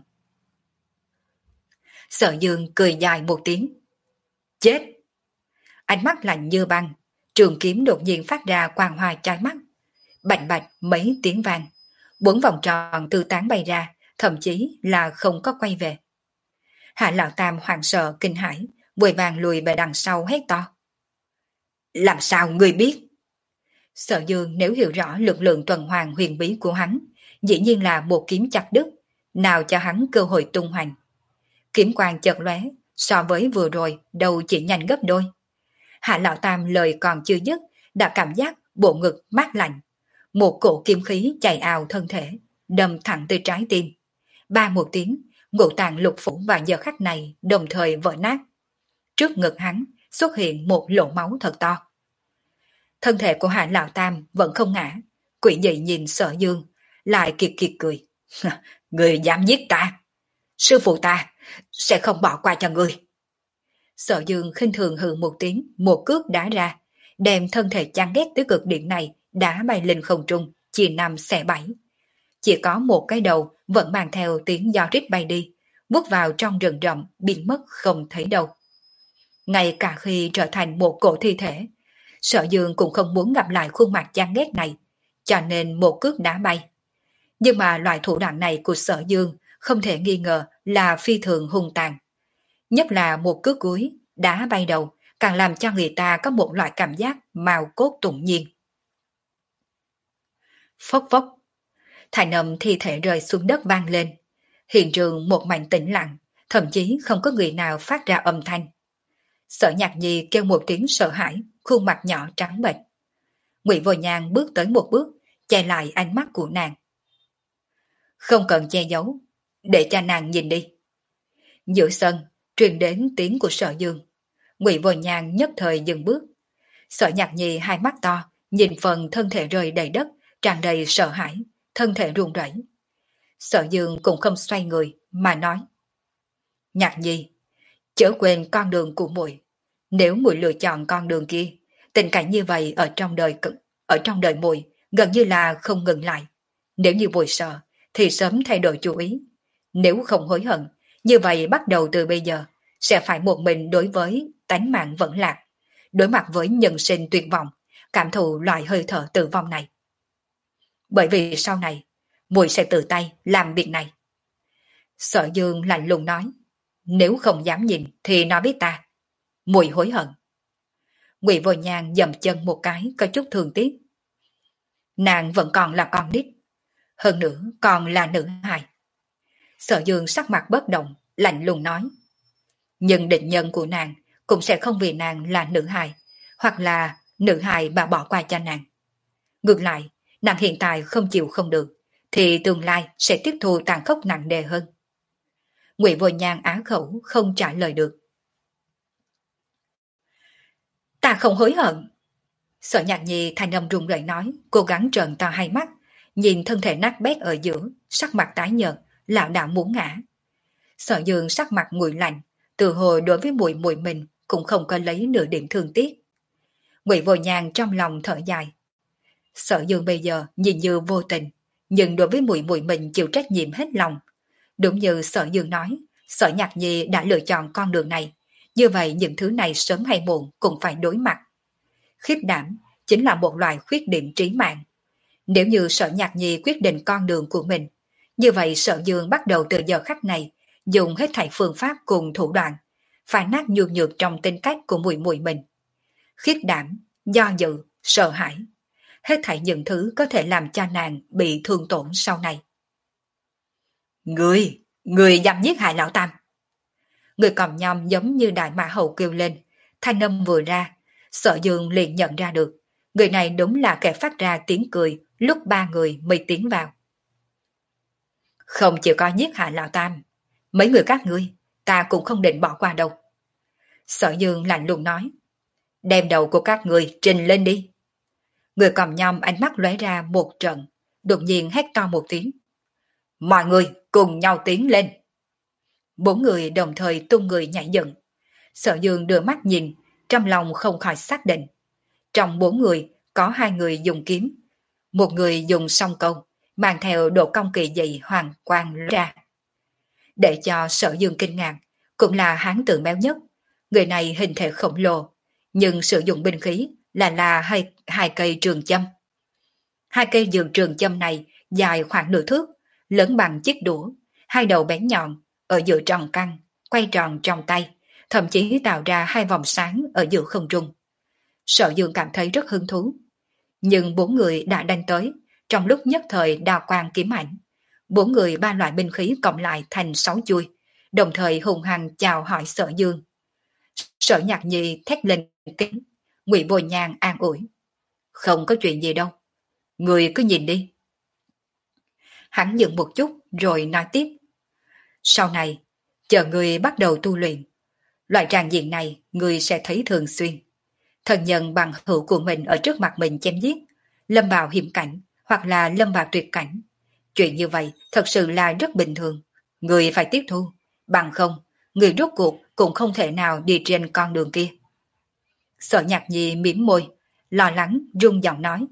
Sở Dương cười dài một tiếng. Chết! Ánh mắt lạnh như băng, trường kiếm đột nhiên phát ra quang hoa trái mắt. Bạch bạch mấy tiếng vang, bốn vòng tròn tư tán bay ra, thậm chí là không có quay về. Hạ Lão Tam hoảng sợ kinh hãi, vội vàng lùi về đằng sau hét to. Làm sao ngươi biết? Sở Dương nếu hiểu rõ lực lượng tuần hoàn huyền bí của hắn, dĩ nhiên là một kiếm chặt đứt, nào cho hắn cơ hội tung hoành. Kiếm quang chợt lóe, so với vừa rồi đầu chỉ nhanh gấp đôi. Hạ Lão Tam lời còn chưa dứt, đã cảm giác bộ ngực mát lạnh. Một cổ kim khí chạy ào thân thể, đâm thẳng tới trái tim. Ba một tiếng, ngũ tạng lục phủ vào giờ khắc này đồng thời vỡ nát. Trước ngực hắn xuất hiện một lỗ máu thật to. Thân thể của Hạ Lão Tam vẫn không ngã, quỷ dị nhìn Sở Dương, lại kiệt kiệt cười. Người dám giết ta, sư phụ ta sẽ không bỏ qua cho người. Sở Dương khinh thường hừ một tiếng, một cước đá ra, đem thân thể chán ghét tới cực điểm này đá bay lên không trung, chia năm xẻ bảy. Chỉ có một cái đầu vẫn mang theo tiếng gió rít bay đi, vút vào trong rừng rậm biến mất không thấy đâu. Ngay cả khi trở thành một cổ thi thể, Sở Dương cũng không muốn gặp lại khuôn mặt chán ghét này, cho nên một cước đá bay. Nhưng mà loại thủ đoạn này của Sở Dương không thể nghi ngờ là phi thường hung tàn. Nhất là một cước cuối, đá bay đầu, càng làm cho người ta có một loại cảm giác màu cốt tụng nhiên. Phốc phốc, thanh âm thi thể rơi xuống đất vang lên. Hiện trường một mảnh tĩnh lặng, thậm chí không có người nào phát ra âm thanh. Sở Nhạc Nhi kêu một tiếng sợ hãi, khuôn mặt nhỏ trắng bệch. Ngụy Vô Nhan bước tới một bước, che lại ánh mắt của nàng. Không cần che giấu, để cho nàng nhìn đi. Giữa sân, truyền đến tiếng của Sở Dương. Ngụy Vô Nhan nhất thời dừng bước. Sở Nhạc Nhi hai mắt to, nhìn phần thân thể rơi đầy đất, tràn đầy sợ hãi, thân thể run rẩy. Sở Dương cũng không xoay người, mà nói. Nhạc Nhi, chớ quên con đường của muội. Nếu muội lựa chọn con đường kia, tình cảnh như vậy ở trong đời ở trong đời muội gần như là không ngừng lại. Nếu như muội sợ, thì sớm thay đổi chủ ý. Nếu không hối hận, như vậy bắt đầu từ bây giờ, sẽ phải một mình đối với tánh mạng vẫn lạc, đối mặt với nhân sinh tuyệt vọng, cảm thụ loại hơi thở tử vong này. Bởi vì sau này, muội sẽ tự tay làm việc này. Sở Dương lạnh lùng nói, nếu không dám nhìn thì nói với ta, muội hối hận. Ngụy Vô Nhan dậm chân một cái có chút thương tiếc. Nàng vẫn còn là con nít, hơn nữa còn là nữ hài. Sở Dương sắc mặt bất động, lạnh lùng nói. Nhưng định nhân của nàng cũng sẽ không vì nàng là nữ hài, hoặc là nữ hài mà bỏ qua cho nàng. Ngược lại, nàng hiện tại không chịu không được, thì tương lai sẽ tiếp thu tàn khốc nặng nề hơn. Ngụy Vô Nhan á khẩu không trả lời được. Ta không hối hận. Sở Nhạc Nhi thanh âm run rẩy nói, cố gắng trợn to hai mắt, nhìn thân thể nát bét ở giữa, sắc mặt tái nhợt, lảo đảo muốn ngã. Sở Dương sắc mặt nguội lạnh, từ hồi đối với muội muội mình cũng không có lấy nửa điểm thương tiếc. Ngụy Vô Nhan trong lòng thở dài. Sở Dương bây giờ nhìn như vô tình, nhưng đối với muội muội mình chịu trách nhiệm hết lòng. Đúng như Sở Dương nói, Sở Nhạc Nhi đã lựa chọn con đường này, như vậy những thứ này sớm hay muộn cũng phải đối mặt. Khiếp đảm chính là một loại khuyết điểm trí mạng. Nếu như Sở Nhạc Nhi quyết định con đường của mình, như vậy Sở Dương bắt đầu từ giờ khắc này dùng hết thảy phương pháp cùng thủ đoạn, phá nát nhược nhược trong tính cách của muội muội mình. Khiếp đảm, do dự, sợ hãi, hết thảy những thứ có thể làm cho nàng bị thương tổn sau này. Người, người dám giết hại lão tam. Người cầm nhom giống như đại mã hầu kêu lên, thanh âm vừa ra, Sở Dương liền nhận ra được, người này đúng là kẻ phát ra tiếng cười lúc ba người mới tiến vào. Không chịu có giết hại lão tam, mấy người các ngươi, ta cũng không định bỏ qua đâu. Sở Dương lạnh lùng nói, đem đầu của các ngươi trình lên đi. Người cầm nhom ánh mắt lóe ra một trận, đột nhiên hét to một tiếng. Mọi người cùng nhau tiến lên. Bốn người đồng thời tung người nhảy dựng. Sở Dương đưa mắt nhìn, trong lòng không khỏi xác định. Trong bốn người có hai người dùng kiếm, một người dùng song câu, mang theo độ cong kỳ dị hoàng quang ra. Để cho Sở Dương kinh ngạc, cũng là hán tử béo nhất. Người này hình thể khổng lồ, nhưng sử dụng binh khí là là hai, hai cây trường châm. Hai cây dường trường châm này dài khoảng nửa thước, lớn bằng chiếc đũa, hai đầu bén nhọn, ở giữa tròn căng, quay tròn trong tay, thậm chí tạo ra hai vòng sáng ở giữa không trung. Sở Dương cảm thấy rất hứng thú. Nhưng bốn người đã đánh tới, trong lúc nhất thời đào quang kiếm ảnh. Bốn người ba loại binh khí cộng lại thành sáu chuôi, đồng thời hùng hăng chào hỏi Sở Dương. Sở Nhạc Nhi thét lên kính, Ngụy Vô Nhan an ủi. Không có chuyện gì đâu, người cứ nhìn đi. Hắn dừng một chút rồi nói tiếp. Sau này, chờ người bắt đầu tu luyện, loại tràng diện này người sẽ thấy thường xuyên. Thần nhân bằng hữu của mình ở trước mặt mình chém giết, lâm vào hiểm cảnh hoặc là lâm vào tuyệt cảnh. Chuyện như vậy thật sự là rất bình thường. Người phải tiếp thu, bằng không, người rốt cuộc cũng không thể nào đi trên con đường kia. Sở Nhạc Nhi mỉm môi, lo lắng run giọng nói.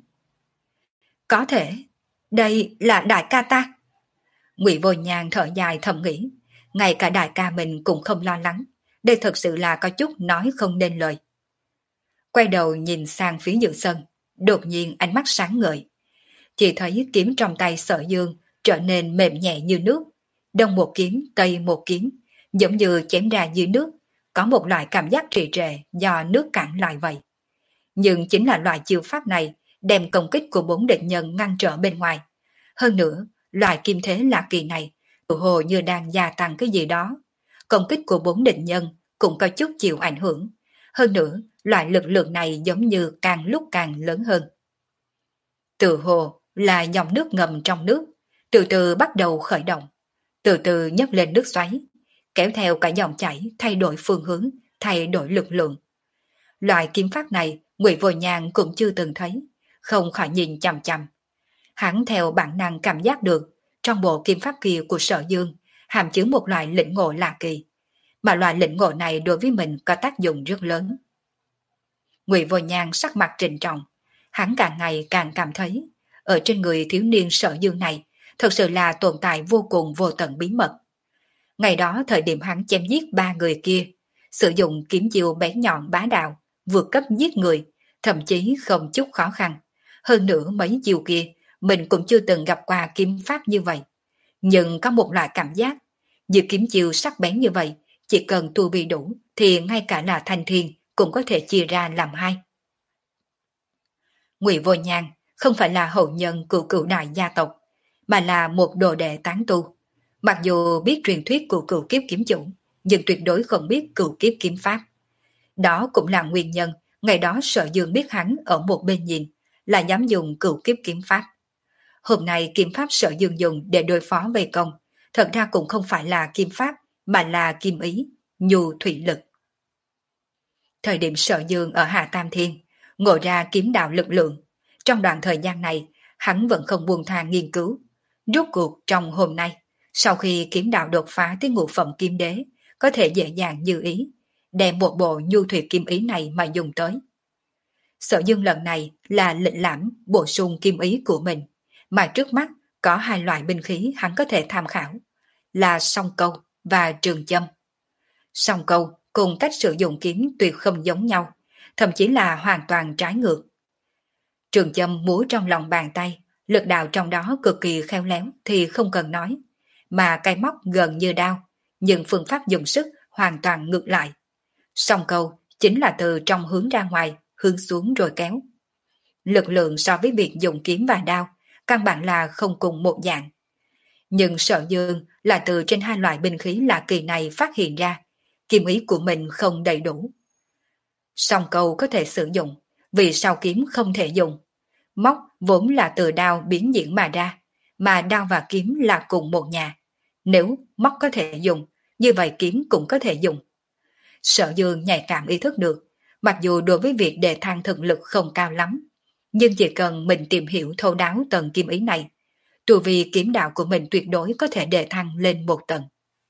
Có thể, đây là đại ca ta. Ngụy Vô Nhan thở dài thầm nghĩ, ngay cả đại ca mình cũng không lo lắng, đây thật sự là có chút nói không nên lời. Quay đầu nhìn sang phía giữa sân, đột nhiên ánh mắt sáng ngời. Chỉ thấy kiếm trong tay Sở Dương trở nên mềm nhẹ như nước, đông một kiếm tây một kiếm, giống như chém ra dưới nước, có một loại cảm giác trì trệ do nước cạn lại vậy. Nhưng chính là loại chiêu pháp này đem công kích của bốn địch nhân ngăn trở bên ngoài. Hơn nữa, loại kim thế lạ kỳ này tự hồ như đang gia tăng cái gì đó. Công kích của bốn địch nhân cũng có chút chịu ảnh hưởng. Hơn nữa, loại lực lượng này giống như càng lúc càng lớn hơn. Tự hồ là dòng nước ngầm trong nước, từ từ bắt đầu khởi động, từ từ nhấc lên nước xoáy, kéo theo cả dòng chảy thay đổi phương hướng, thay đổi lực lượng. Loại kiếm pháp này Ngụy Vô Nhàn cũng chưa từng thấy, không khỏi nhìn chằm chằm. Hắn theo bản năng cảm giác được, trong bộ kiếm pháp kia của Sở Dương hàm chứa một loại lĩnh ngộ lạ kỳ, mà loại lĩnh ngộ này đối với mình có tác dụng rất lớn. Ngụy Vô Nhàn sắc mặt trịnh trọng, hắn càng ngày càng cảm thấy, ở trên người thiếu niên Sở Dương này thật sự là tồn tại vô cùng vô tận bí mật. Ngày đó thời điểm hắn chém giết ba người kia, sử dụng kiếm chiêu bén nhọn bá đạo, vượt cấp giết người, thậm chí không chút khó khăn. Hơn nữa mấy chiêu kia, mình cũng chưa từng gặp qua kiếm pháp như vậy. Nhưng có một loại cảm giác, giữa kiếm chiêu sắc bén như vậy, chỉ cần tu vi đủ, thì ngay cả là thanh thiên cũng có thể chia ra làm hai. Ngụy Vô Nhàn không phải là hậu nhân của cửu đại gia tộc, mà là một đồ đệ tán tu. Mặc dù biết truyền thuyết của cửu kiếp kiếm chủ, nhưng tuyệt đối không biết cửu kiếp kiếm pháp. Đó cũng là nguyên nhân ngày đó Sở Dương biết hắn ở một bên nhìn, là dám dùng cửu kiếp kiếm pháp. Hôm nay kiếm pháp Sở Dương dùng để đối phó vây công, thật ra cũng không phải là kiếm pháp, mà là kim ý, nhu thủy lực. Thời điểm Sở Dương ở Hạ Tam Thiên, ngộ ra kiếm đạo lực lượng, trong đoạn thời gian này, hắn vẫn không buông tha nghiên cứu. Rốt cuộc trong hôm nay, sau khi kiếm đạo đột phá tới ngũ phẩm kim đế, có thể dễ dàng như ý, đem một bộ nhu thủy kim ý này mà dùng tới. Sở Dương lần này là lĩnh lãm bổ sung kim ý của mình, mà trước mắt có hai loại binh khí hắn có thể tham khảo, là song câu và trường châm. Song câu cùng cách sử dụng kiếm tuyệt không giống nhau, thậm chí là hoàn toàn trái ngược. Trường châm múa trong lòng bàn tay, lực đạo trong đó cực kỳ khéo léo thì không cần nói, mà cái móc gần như đao, nhưng phương pháp dùng sức hoàn toàn ngược lại. Song câu chính là từ trong hướng ra ngoài, hướng xuống rồi kéo. Lực lượng so với việc dùng kiếm và đao, căn bản là không cùng một dạng. Nhưng Sở Dương là từ trên hai loại binh khí lạ kỳ này phát hiện ra, kiếm ý của mình không đầy đủ. Song câu có thể sử dụng, vì sao kiếm không thể dùng? Móc vốn là từ đao biến diễn mà ra, mà đao và kiếm là cùng một nhà. Nếu móc có thể dùng, như vậy kiếm cũng có thể dùng. Sở Dương nhạy cảm ý thức được, mặc dù đối với việc đề thăng thực lực không cao lắm, nhưng chỉ cần mình tìm hiểu thấu đáo tầng kiếm ý này, tu vi kiếm đạo của mình tuyệt đối có thể đề thăng lên một tầng.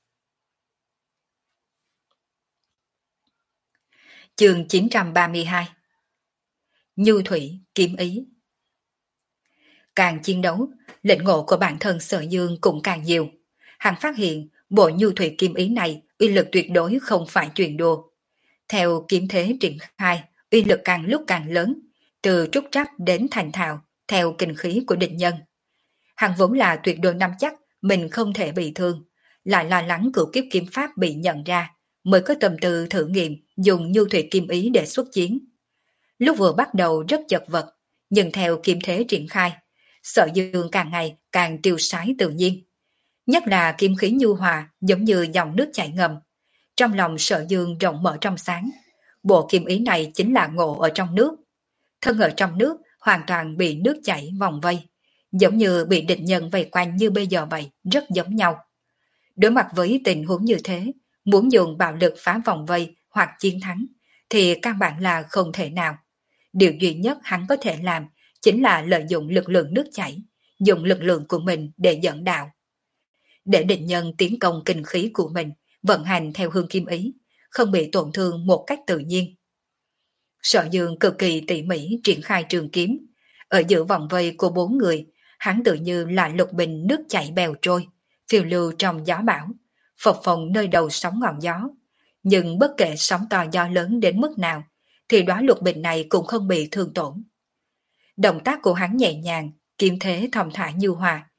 Chương chín trăm ba mươi hai. Nhu thủy kiếm ý. Càng chiến đấu, lĩnh ngộ của bản thân Sở Dương cũng càng nhiều. Hắn phát hiện bộ nhu thủy kiếm ý này uy lực tuyệt đối không phải chuyện đùa. Theo kiếm thế triển khai, uy lực càng lúc càng lớn, từ trúc trắc đến thành thạo, theo kinh khí của địch nhân. Hắn vốn là tuyệt đối nắm chắc mình không thể bị thương, lại lo lắng cửu kiếp kiếm pháp bị nhận ra, mới có tâm tư thử nghiệm dùng nhu thủy kiếm ý để xuất chiến. Lúc vừa bắt đầu rất chật vật, nhưng theo kiếm thế triển khai, Sở Dương càng ngày càng tiêu sái tự nhiên. Nhất là kiếm khí nhu hòa giống như dòng nước chảy ngầm. Trong lòng Sở Dương rộng mở trong sáng. Bộ kiếm ý này chính là ngộ ở trong nước. Thân ở trong nước hoàn toàn bị nước chảy vòng vây, giống như bị địch nhân vây quanh như bây giờ vậy, rất giống nhau. Đối mặt với tình huống như thế, muốn dùng bạo lực phá vòng vây hoặc chiến thắng, thì căn bản là không thể nào. Điều duy nhất hắn có thể làm chính là lợi dụng lực lượng nước chảy, dùng lực lượng của mình để dẫn đạo. Để địch nhân tiến công kinh khí của mình, vận hành theo hướng kim ý, không bị tổn thương một cách tự nhiên. Sở Dương cực kỳ tỉ mỉ triển khai trường kiếm. Ở giữa vòng vây của bốn người, hắn tự như là lục bình nước chảy bèo trôi, phiêu lưu trong gió bão, phập phồng nơi đầu sóng ngọn gió. Nhưng bất kể sóng to gió lớn đến mức nào, thì đóa lục bình này cũng không bị thương tổn. Động tác của hắn nhẹ nhàng, kiếm thế thong thả như hòa,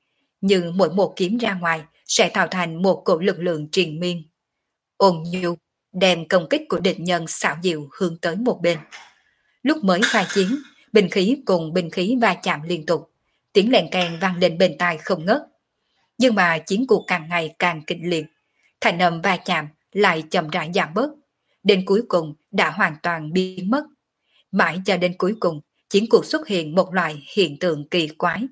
nhưng mỗi một kiếm ra ngoài sẽ tạo thành một cổ lực lượng triền miên. Ôn nhu, đem công kích của địch nhân xảo diệu hướng tới một bên. Lúc mới khai chiến, binh khí cùng binh khí va chạm liên tục, tiếng lèn keng vang lên bên tai không ngớt. Nhưng mà chiến cuộc càng ngày càng kịch liệt, thành âm va chạm lại chậm rãi giảm bớt, đến cuối cùng đã hoàn toàn biến mất. Mãi cho đến cuối cùng, chiến cuộc xuất hiện một loại hiện tượng kỳ quái.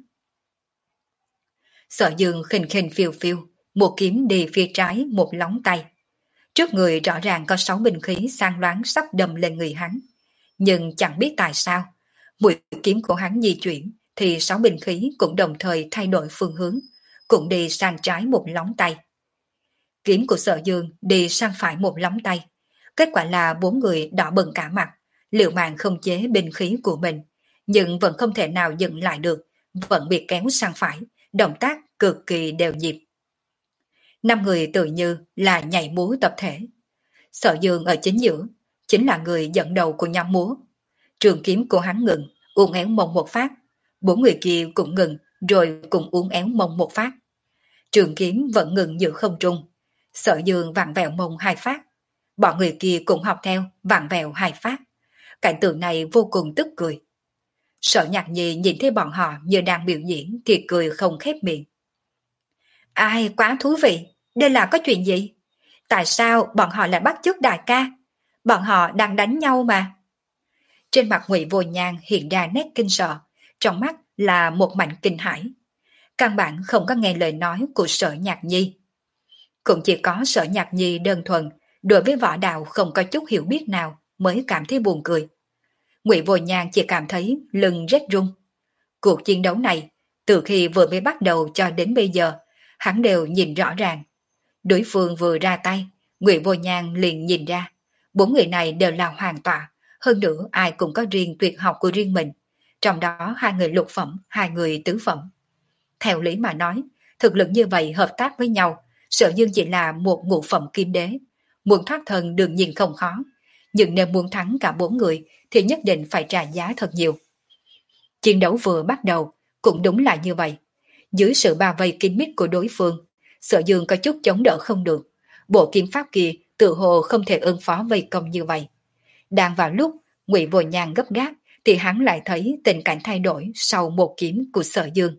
Sở Dương khinh khinh phiêu phiêu, một kiếm đi phía trái một lóng tay. Trước người rõ ràng có sáu binh khí sang loáng sắp đâm lên người hắn. Nhưng chẳng biết tại sao, mũi kiếm của hắn di chuyển thì sáu binh khí cũng đồng thời thay đổi phương hướng, cũng đi sang trái một lóng tay. Kiếm của Sở Dương đi sang phải một lóng tay. Kết quả là bốn người đỏ bừng cả mặt, liều mạng không chế binh khí của mình, nhưng vẫn không thể nào dừng lại được, vẫn bị kéo sang phải, động tác cực kỳ đều nhịp. Năm người tự như là nhảy múa tập thể. Sở Dương ở chính giữa, chính là người dẫn đầu của nhóm múa. Trường kiếm của hắn ngừng, uốn éo mông một phát. Bốn người kia cũng ngừng, rồi cùng uốn éo mông một phát. Trường kiếm vẫn ngừng giữa không trung. Sở Dương vặn vẹo mông hai phát. Bọn người kia cũng học theo, vặn vẹo hai phát. Cảnh tượng này vô cùng tức cười. Sở Nhạc Nhi nhìn thấy bọn họ như đang biểu diễn thì cười không khép miệng. Ai, quá thú vị, đây là có chuyện gì? Tại sao bọn họ lại bắt chước đại ca? Bọn họ đang đánh nhau mà. Trên mặt Ngụy Vô Nhan hiện ra nét kinh sợ, trong mắt là một mảnh kinh hãi. Căn bản không có nghe lời nói của Sở Nhạc Nhi. Cũng chỉ có Sở Nhạc Nhi đơn thuần, đối với võ đạo không có chút hiểu biết nào mới cảm thấy buồn cười. Ngụy Vô Nhan chỉ cảm thấy lưng rét run. Cuộc chiến đấu này, từ khi vừa mới bắt đầu cho đến bây giờ, hắn đều nhìn rõ ràng. Đối phương vừa ra tay, Ngụy Vô Nhan liền nhìn ra, bốn người này đều là hoàn tọa, hơn nữa ai cũng có riêng tuyệt học của riêng mình, trong đó hai người lục phẩm, hai người tứ phẩm. Theo lý mà nói, thực lực như vậy hợp tác với nhau, Sở Dương chỉ là một ngũ phẩm kim đế, muốn thoát thân đương nhiên không khó, nhưng nếu muốn thắng cả bốn người thì nhất định phải trả giá thật nhiều. Chiến đấu vừa bắt đầu, cũng đúng là như vậy. Dưới sự bao vây kín mít của đối phương, Sở Dương có chút chống đỡ không được. Bộ kiếm pháp kia tự hồ không thể ứng phó vây công như vậy. Đang vào lúc Ngụy Vô Nhan gấp gáp thì hắn lại thấy tình cảnh thay đổi sau một kiếm của Sở Dương.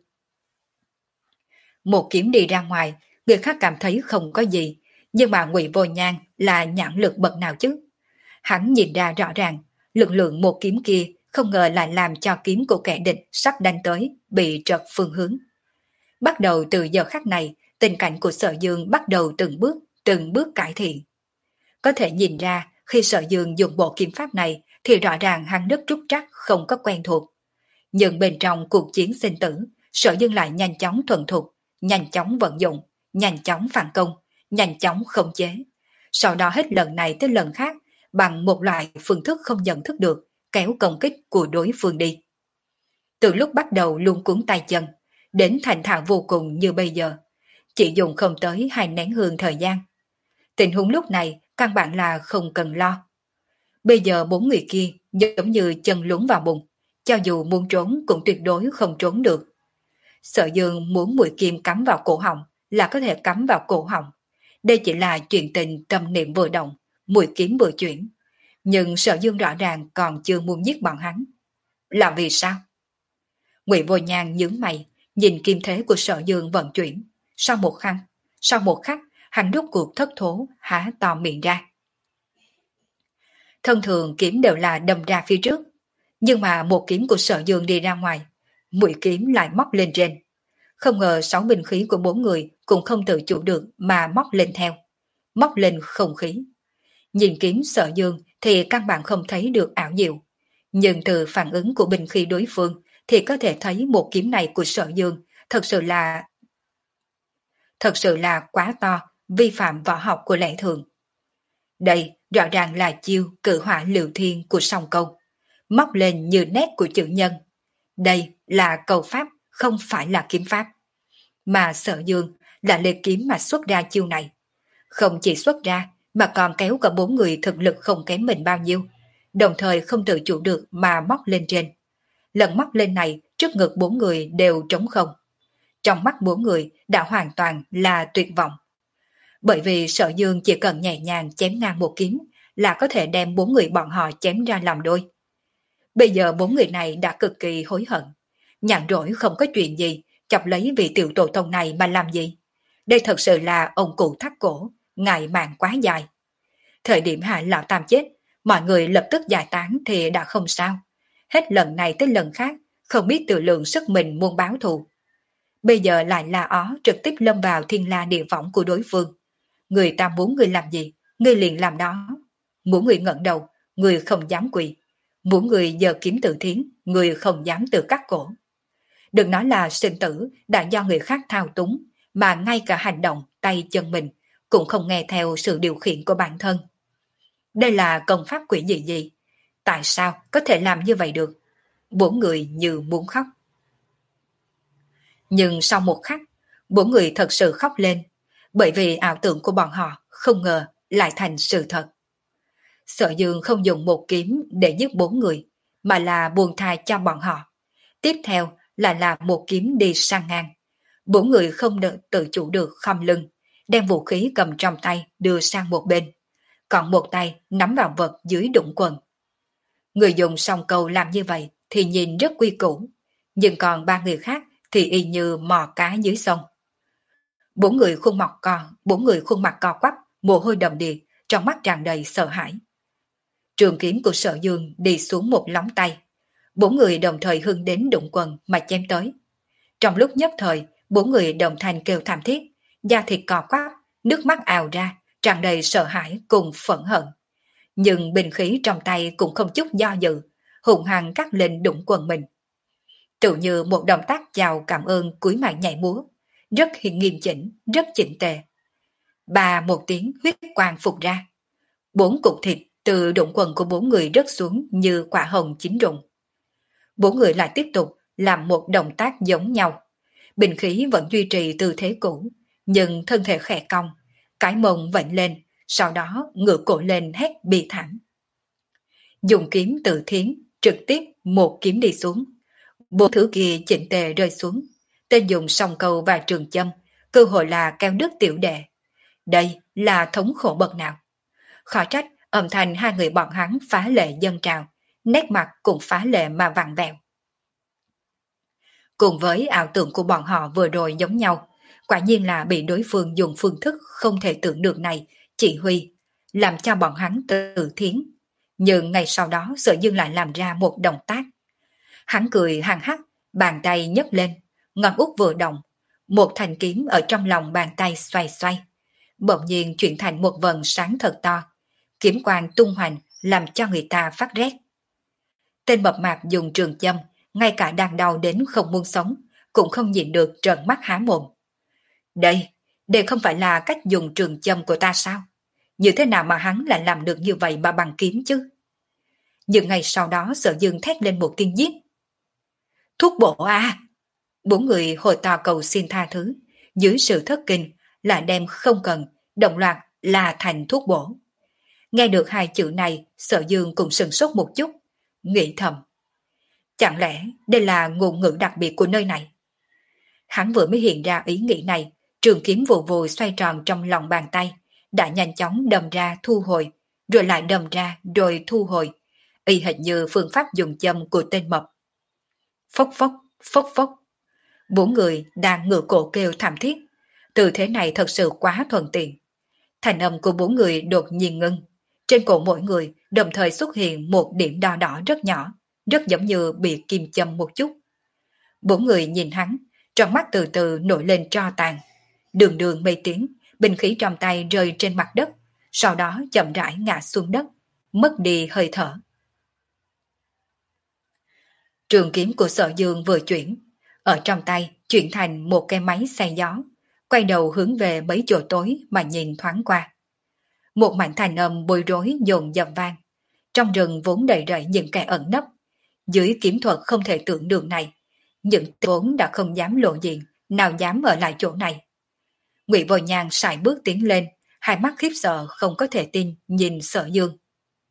Một kiếm đi ra ngoài, người khác cảm thấy không có gì, nhưng mà Ngụy Vô Nhan là nhãn lực bậc nào chứ? Hắn nhìn ra rõ ràng, lực lượng một kiếm kia không ngờ lại làm cho kiếm của kẻ địch sắp đánh tới bị trật phương hướng. Bắt đầu từ giờ khắc này, tình cảnh của Sở Dương bắt đầu từng bước, từng bước cải thiện. Có thể nhìn ra, khi Sở Dương dùng bộ kiếm pháp này thì rõ ràng hắn rất trúc trắc, không có quen thuộc. Nhưng bên trong cuộc chiến sinh tử, Sở Dương lại nhanh chóng thuần thục, nhanh chóng vận dụng, nhanh chóng phản công, nhanh chóng khống chế. Sau đó hết lần này tới lần khác, bằng một loại phương thức không nhận thức được, kéo công kích của đối phương đi. Từ lúc bắt đầu luôn cuốn tay chân, đến thành thạo vô cùng như bây giờ, chỉ dùng không tới hai nén hương thời gian. Tình huống lúc này căn bản là không cần lo. Bây giờ bốn người kia giống như chân lún vào bùn, cho dù muốn trốn cũng tuyệt đối không trốn được. Sở Dương muốn mũi kim cắm vào cổ họng là có thể cắm vào cổ họng. Đây chỉ là chuyện tình tâm niệm vừa động, mũi kiếm vừa chuyển. Nhưng Sở Dương rõ ràng còn chưa muốn giết bọn hắn. Là vì sao? Ngụy Vô Nhan nhướng mày, nhìn kim thế của Sở Dương vận chuyển. Sau một khắc, sau một khắc, hắn rút cuộc thất thố, há to miệng ra. Thông thường kiếm đều là đâm ra phía trước, nhưng mà một kiếm của Sở Dương đi ra ngoài, mũi kiếm lại móc lên trên. Không ngờ sáu binh khí của bốn người cũng không tự chủ được mà móc lên theo, móc lên không khí. Nhìn kiếm Sở Dương thì căn bản không thấy được ảo diệu, nhưng từ phản ứng của binh khí đối phương thì có thể thấy một kiếm này của Sở Dương thật sự là thật sự là quá to, vi phạm võ học của lẽ thường. Đây rõ ràng là chiêu cự hỏa liều thiên của song câu, móc lên như nét của chữ nhân. Đây là câu pháp, không phải là kiếm pháp. Mà Sở Dương là lấy kiếm mà xuất ra chiêu này. Không chỉ xuất ra mà còn kéo cả bốn người thực lực không kém mình bao nhiêu, đồng thời không tự chủ được mà móc lên trên. Lần móc lên này trước ngực bốn người đều trống không. trong mắt bốn người đã hoàn toàn là tuyệt vọng. Bởi vì Sở Dương chỉ cần nhẹ nhàng chém ngang một kiếm là có thể đem bốn người bọn họ chém ra làm đôi. Bây giờ bốn người này đã cực kỳ hối hận. Nhàn rỗi không có chuyện gì, chọc lấy vị tiểu tổ tông này mà làm gì? Đây thật sự là ông cụ thắt cổ, ngại mạng quá dài. Thời điểm Hạ Lão Tam chết, mọi người lập tức giải tán thì đã không sao. Hết lần này tới lần khác, không biết tự lượng sức mình muốn báo thù. Bây giờ lại là ó trực tiếp lâm vào thiên la địa võng của đối phương. Người ta muốn người làm gì, người liền làm đó. Muốn người ngẩng đầu, người không dám quỳ. Muốn người giờ kiếm tự thiến, người không dám tự cắt cổ. Đừng nói là sinh tử đã do người khác thao túng, mà ngay cả hành động tay chân mình cũng không nghe theo sự điều khiển của bản thân. Đây là công pháp quỷ dị gì? Tại sao có thể làm như vậy được? Bốn người như muốn khóc. Nhưng sau một khắc, bốn người thật sự khóc lên, bởi vì ảo tưởng của bọn họ không ngờ lại thành sự thật. Sở Dương không dùng một kiếm để giết bốn người, mà là buông tha cho bọn họ. Tiếp theo là là một kiếm đi sang ngang. Bốn người không được tự chủ được khom lưng, đem vũ khí cầm trong tay đưa sang một bên, còn một tay nắm vào vật dưới đũng quần. Người dùng song câu làm như vậy thì nhìn rất quy củ, nhưng còn ba người khác thì y như mò cá dưới sông. Bốn người khuôn mặt co, bốn người khuôn mặt co quắp, mồ hôi đầm đìa, trong mắt tràn đầy sợ hãi. Trường kiếm của Sở Dương đi xuống một lóng tay. Bốn người đồng thời hưng đến đụng quần mà chém tới. Trong lúc nhất thời, bốn người đồng thanh kêu thảm thiết, da thịt cò quắp, nước mắt ào ra, tràn đầy sợ hãi cùng phẫn hận. Nhưng bình khí trong tay cũng không chút do dự, hùng hăng cắt lên đụng quần mình. Tự như một động tác chào cảm ơn cúi mặt nhảy múa, rất nghiêm chỉnh, rất chỉnh tề. Ba một tiếng huyết quang phục ra. Bốn cục thịt từ đụng quần của bốn người rớt xuống như quả hồng chín rụng. Bốn người lại tiếp tục làm một động tác giống nhau. Bình khí vẫn duy trì tư thế cũ, nhưng thân thể khẽ cong, cái mông vặn lên, sau đó ngửa cổ lên hét bi thảm. Dùng kiếm tự thiến, trực tiếp một kiếm đi xuống. Bốn thứ kia chỉnh tề rơi xuống. Tên dùng song câu và trường châm, cơ hội là kéo đứt tiểu đệ. Đây là thống khổ bậc nào? Khó trách âm thanh hai người bọn hắn phá lệ dâng trào, nét mặt cũng phá lệ mà vặn vẹo. Cùng với ảo tưởng của bọn họ vừa rồi giống nhau, quả nhiên là bị đối phương dùng phương thức không thể tưởng được này chỉ huy, làm cho bọn hắn tự thiến. Nhưng ngày sau đó Sở Dương lại làm ra một động tác. Hắn cười hằng hắc, bàn tay nhấc lên, ngón út vừa động, một thanh kiếm ở trong lòng bàn tay xoay xoay, bỗng nhiên chuyển thành một vần sáng thật to, kiếm quang tung hoành làm cho người ta phát rét. Tên mập mạp dùng trường châm, ngay cả đang đau đến không muốn sống, cũng không nhịn được trợn mắt há mồm. Đây, đây không phải là cách dùng trường châm của ta sao? Như thế nào mà hắn lại làm được như vậy mà bằng kiếm chứ? Nhưng ngày sau đó Sở Dương thét lên một tiếng giết. Thuốc bổ à! Bốn người hồi to cầu xin tha thứ, dưới sự thất kinh là đem không cần, đồng loạt là thành thuốc bổ. Nghe được hai chữ này, Sở Dương cũng sừng sốt một chút, nghĩ thầm. Chẳng lẽ đây là ngôn ngữ đặc biệt của nơi này? Hắn vừa mới hiện ra ý nghĩ này, trường kiếm vù vù xoay tròn trong lòng bàn tay, đã nhanh chóng đâm ra thu hồi, rồi lại đâm ra rồi thu hồi, y hệt như phương pháp dùng châm của tên mập. Phốc phốc, phốc phốc. Bốn người đang ngửa cổ kêu thảm thiết, tư thế này thật sự quá thuận tiện. Thành âm của bốn người đột nhiên ngưng, trên cổ mỗi người đồng thời xuất hiện một điểm đỏ đỏ rất nhỏ, rất giống như bị kim châm một chút. Bốn người nhìn hắn, trong mắt từ từ nổi lên tro tàn. Đường đường mây tiếng, binh khí trong tay rơi trên mặt đất, sau đó chậm rãi ngã xuống đất, mất đi hơi thở. Trường kiếm của Sở Dương vừa chuyển, ở trong tay chuyển thành một cái máy xay gió, quay đầu hướng về mấy chỗ tối mà nhìn thoáng qua. Một mảnh thành âm bối rối dồn dập vang, trong rừng vốn đầy rẫy những kẻ ẩn nấp. Dưới kiếm thuật không thể tưởng được này, những vốn đã không dám lộ diện, nào dám ở lại chỗ này. Ngụy Vô Nhàn sải bước tiến lên, hai mắt khiếp sợ không có thể tin nhìn Sở Dương.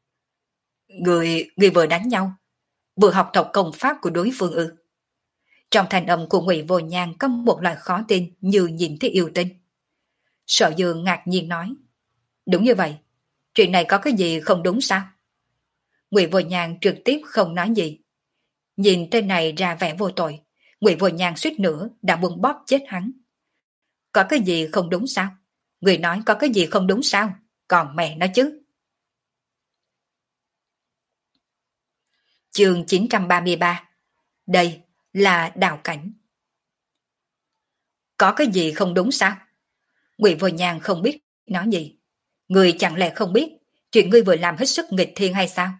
Người, người vừa đánh nhau, vừa học thuộc công pháp của đối phương ư? Trong thanh âm của Ngụy Vô Nhan có một loại khó tin như nhìn thấy yêu tinh. Sở Dương ngạc nhiên nói, đúng như vậy, chuyện này có cái gì không đúng sao? Ngụy Vô Nhan trực tiếp không nói gì. Nhìn tên này ra vẻ vô tội, Ngụy Vô Nhan suýt nữa đã muốn bóp chết hắn. Có cái gì không đúng sao? Người nói có cái gì không đúng sao? Còn mẹ nó chứ. Chương chín trăm ba mươi ba. Đây là đào cảnh. Có cái gì không đúng sao? Ngụy Vô Nhan không biết nói gì. Người chẳng lẽ không biết chuyện ngươi vừa làm hết sức nghịch thiên hay sao?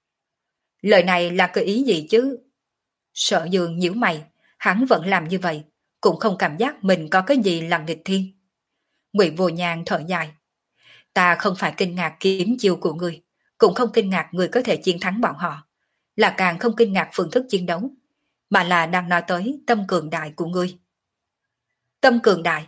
Lời này là cái ý gì chứ? Sở Dương nhíu mày, hắn vẫn làm như vậy, cũng không cảm giác mình có cái gì làm nghịch thiên. Ngụy Vô Nhan thở dài. Ta không phải kinh ngạc kiếm chiêu của ngươi, cũng không kinh ngạc người có thể chiến thắng bọn họ, là càng không kinh ngạc phương thức chiến đấu, mà là đang nói tới tâm cường đại của ngươi. Tâm cường đại.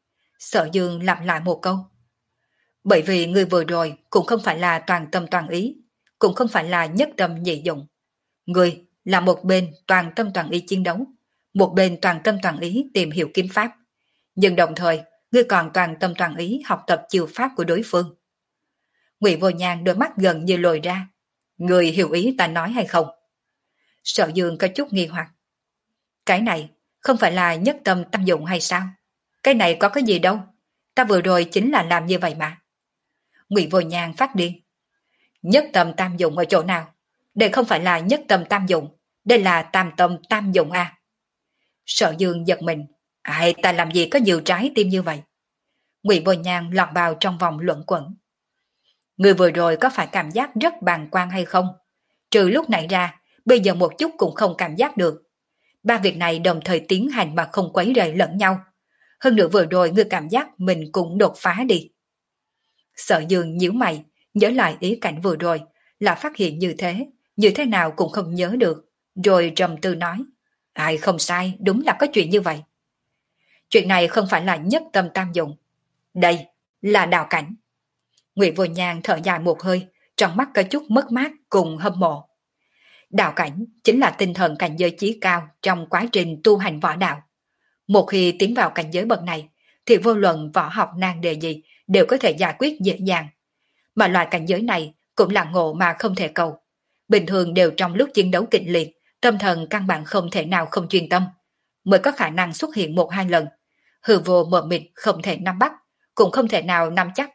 Sở Dương lặp lại một câu. Bởi vì ngươi vừa rồi cũng không phải là toàn tâm toàn ý, cũng không phải là nhất tâm nhị dụng. Ngươi là một bên toàn tâm toàn ý chiến đấu, một bên toàn tâm toàn ý tìm hiểu kiếm pháp. Nhưng đồng thời, ngươi còn toàn tâm toàn ý học tập chiêu pháp của đối phương. Ngụy Vô Nhan đôi mắt gần như lồi ra. Ngươi hiểu ý ta nói hay không? Sở Dương có chút nghi hoặc. Cái này không phải là nhất tâm tam dụng hay sao? Cái này có cái gì đâu. Ta vừa rồi chính là làm như vậy mà. Ngụy Vô Nhan phát điên. Nhất tâm tam dụng ở chỗ nào? Đây không phải là nhất tâm tam dụng, đây là tam tâm tam dụng à? Sở Dương giật mình. Ai ta làm gì có nhiều trái tim như vậy? Ngụy Vô Nhan lọt vào trong vòng luẩn quẩn. Người vừa rồi có phải cảm giác rất bàng quan hay không? Trừ lúc nãy ra, bây giờ một chút cũng không cảm giác được. Ba việc này đồng thời tiến hành mà không quấy rầy lẫn nhau. Hơn nữa vừa rồi ngươi cảm giác mình cũng đột phá đi. Sở Dương nhíu mày, nhớ lại ý cảnh vừa rồi, là phát hiện như thế, như thế nào cũng không nhớ được, rồi trầm tư nói. Ai không sai, đúng là có chuyện như vậy. Chuyện này không phải là nhất tâm tam dụng. Đây là đào cảnh. Ngụy Vô Nhan thở dài một hơi, trong mắt có chút mất mát cùng hâm mộ. Đạo cảnh chính là tinh thần cảnh giới chí cao trong quá trình tu hành võ đạo. Một khi tiến vào cảnh giới bậc này, thì vô luận võ học nan đề gì đều có thể giải quyết dễ dàng. Mà loại cảnh giới này cũng là ngộ mà không thể cầu. Bình thường đều trong lúc chiến đấu kịch liệt, tâm thần căn bản không thể nào không chuyên tâm, mới có khả năng xuất hiện một hai lần. Hư vô mờ mịt không thể nắm bắt, cũng không thể nào nắm chắc.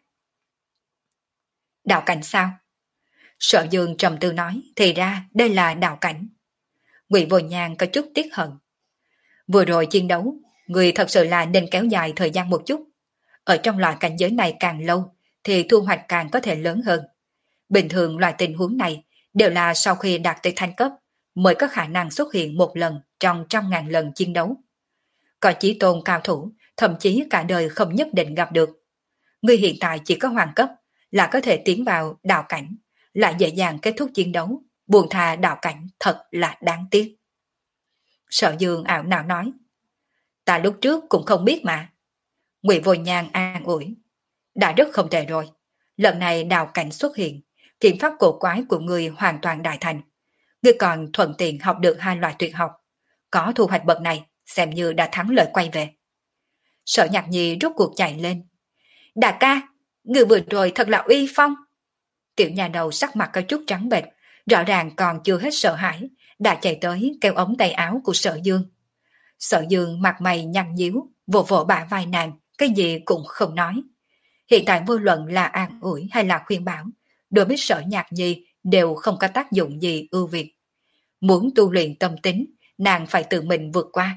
Đạo cảnh sao? Sở Dương trầm tư nói, thì ra đây là đạo cảnh. Ngụy Vô Nhan có chút tiếc hận. Vừa rồi chiến đấu, người thật sự là nên kéo dài thời gian một chút. Ở trong loại cảnh giới này càng lâu, thì thu hoạch càng có thể lớn hơn. Bình thường loại tình huống này đều là sau khi đạt tới thanh cấp mới có khả năng xuất hiện một lần trong trăm ngàn lần chiến đấu. Có chí tôn cao thủ, thậm chí cả đời không nhất định gặp được. Người hiện tại chỉ có hoàng cấp là có thể tiến vào đạo cảnh, lại dễ dàng kết thúc chiến đấu, buồn thà đạo cảnh thật là đáng tiếc. Sở Dương ảo não nói, ta lúc trước cũng không biết mà. Ngụy Vô Nhan an ủi, đã rất không tệ rồi. Lần này đạo cảnh xuất hiện, kiếm pháp cổ quái của người hoàn toàn đại thành. Ngươi còn thuận tiện học được hai loại tuyệt học. Có thu hoạch bậc này, xem như đã thắng lợi quay về. Sở Nhạc Nhi rút cuộc chạy lên. Đại ca, người vừa rồi thật là uy phong. Tiểu nhà đầu sắc mặt có chút trắng bệch, rõ ràng còn chưa hết sợ hãi, đã chạy tới kéo ống tay áo của Sở Dương. Sở Dương mặt mày nhăn nhíu, vỗ vỗ bả vai nàng, cái gì cũng không nói. Hiện tại vô luận là an ủi hay là khuyên bảo, đối với Sở Nhạc Nhi đều không có tác dụng gì ưu việt. Muốn tu luyện tâm tính, nàng phải tự mình vượt qua.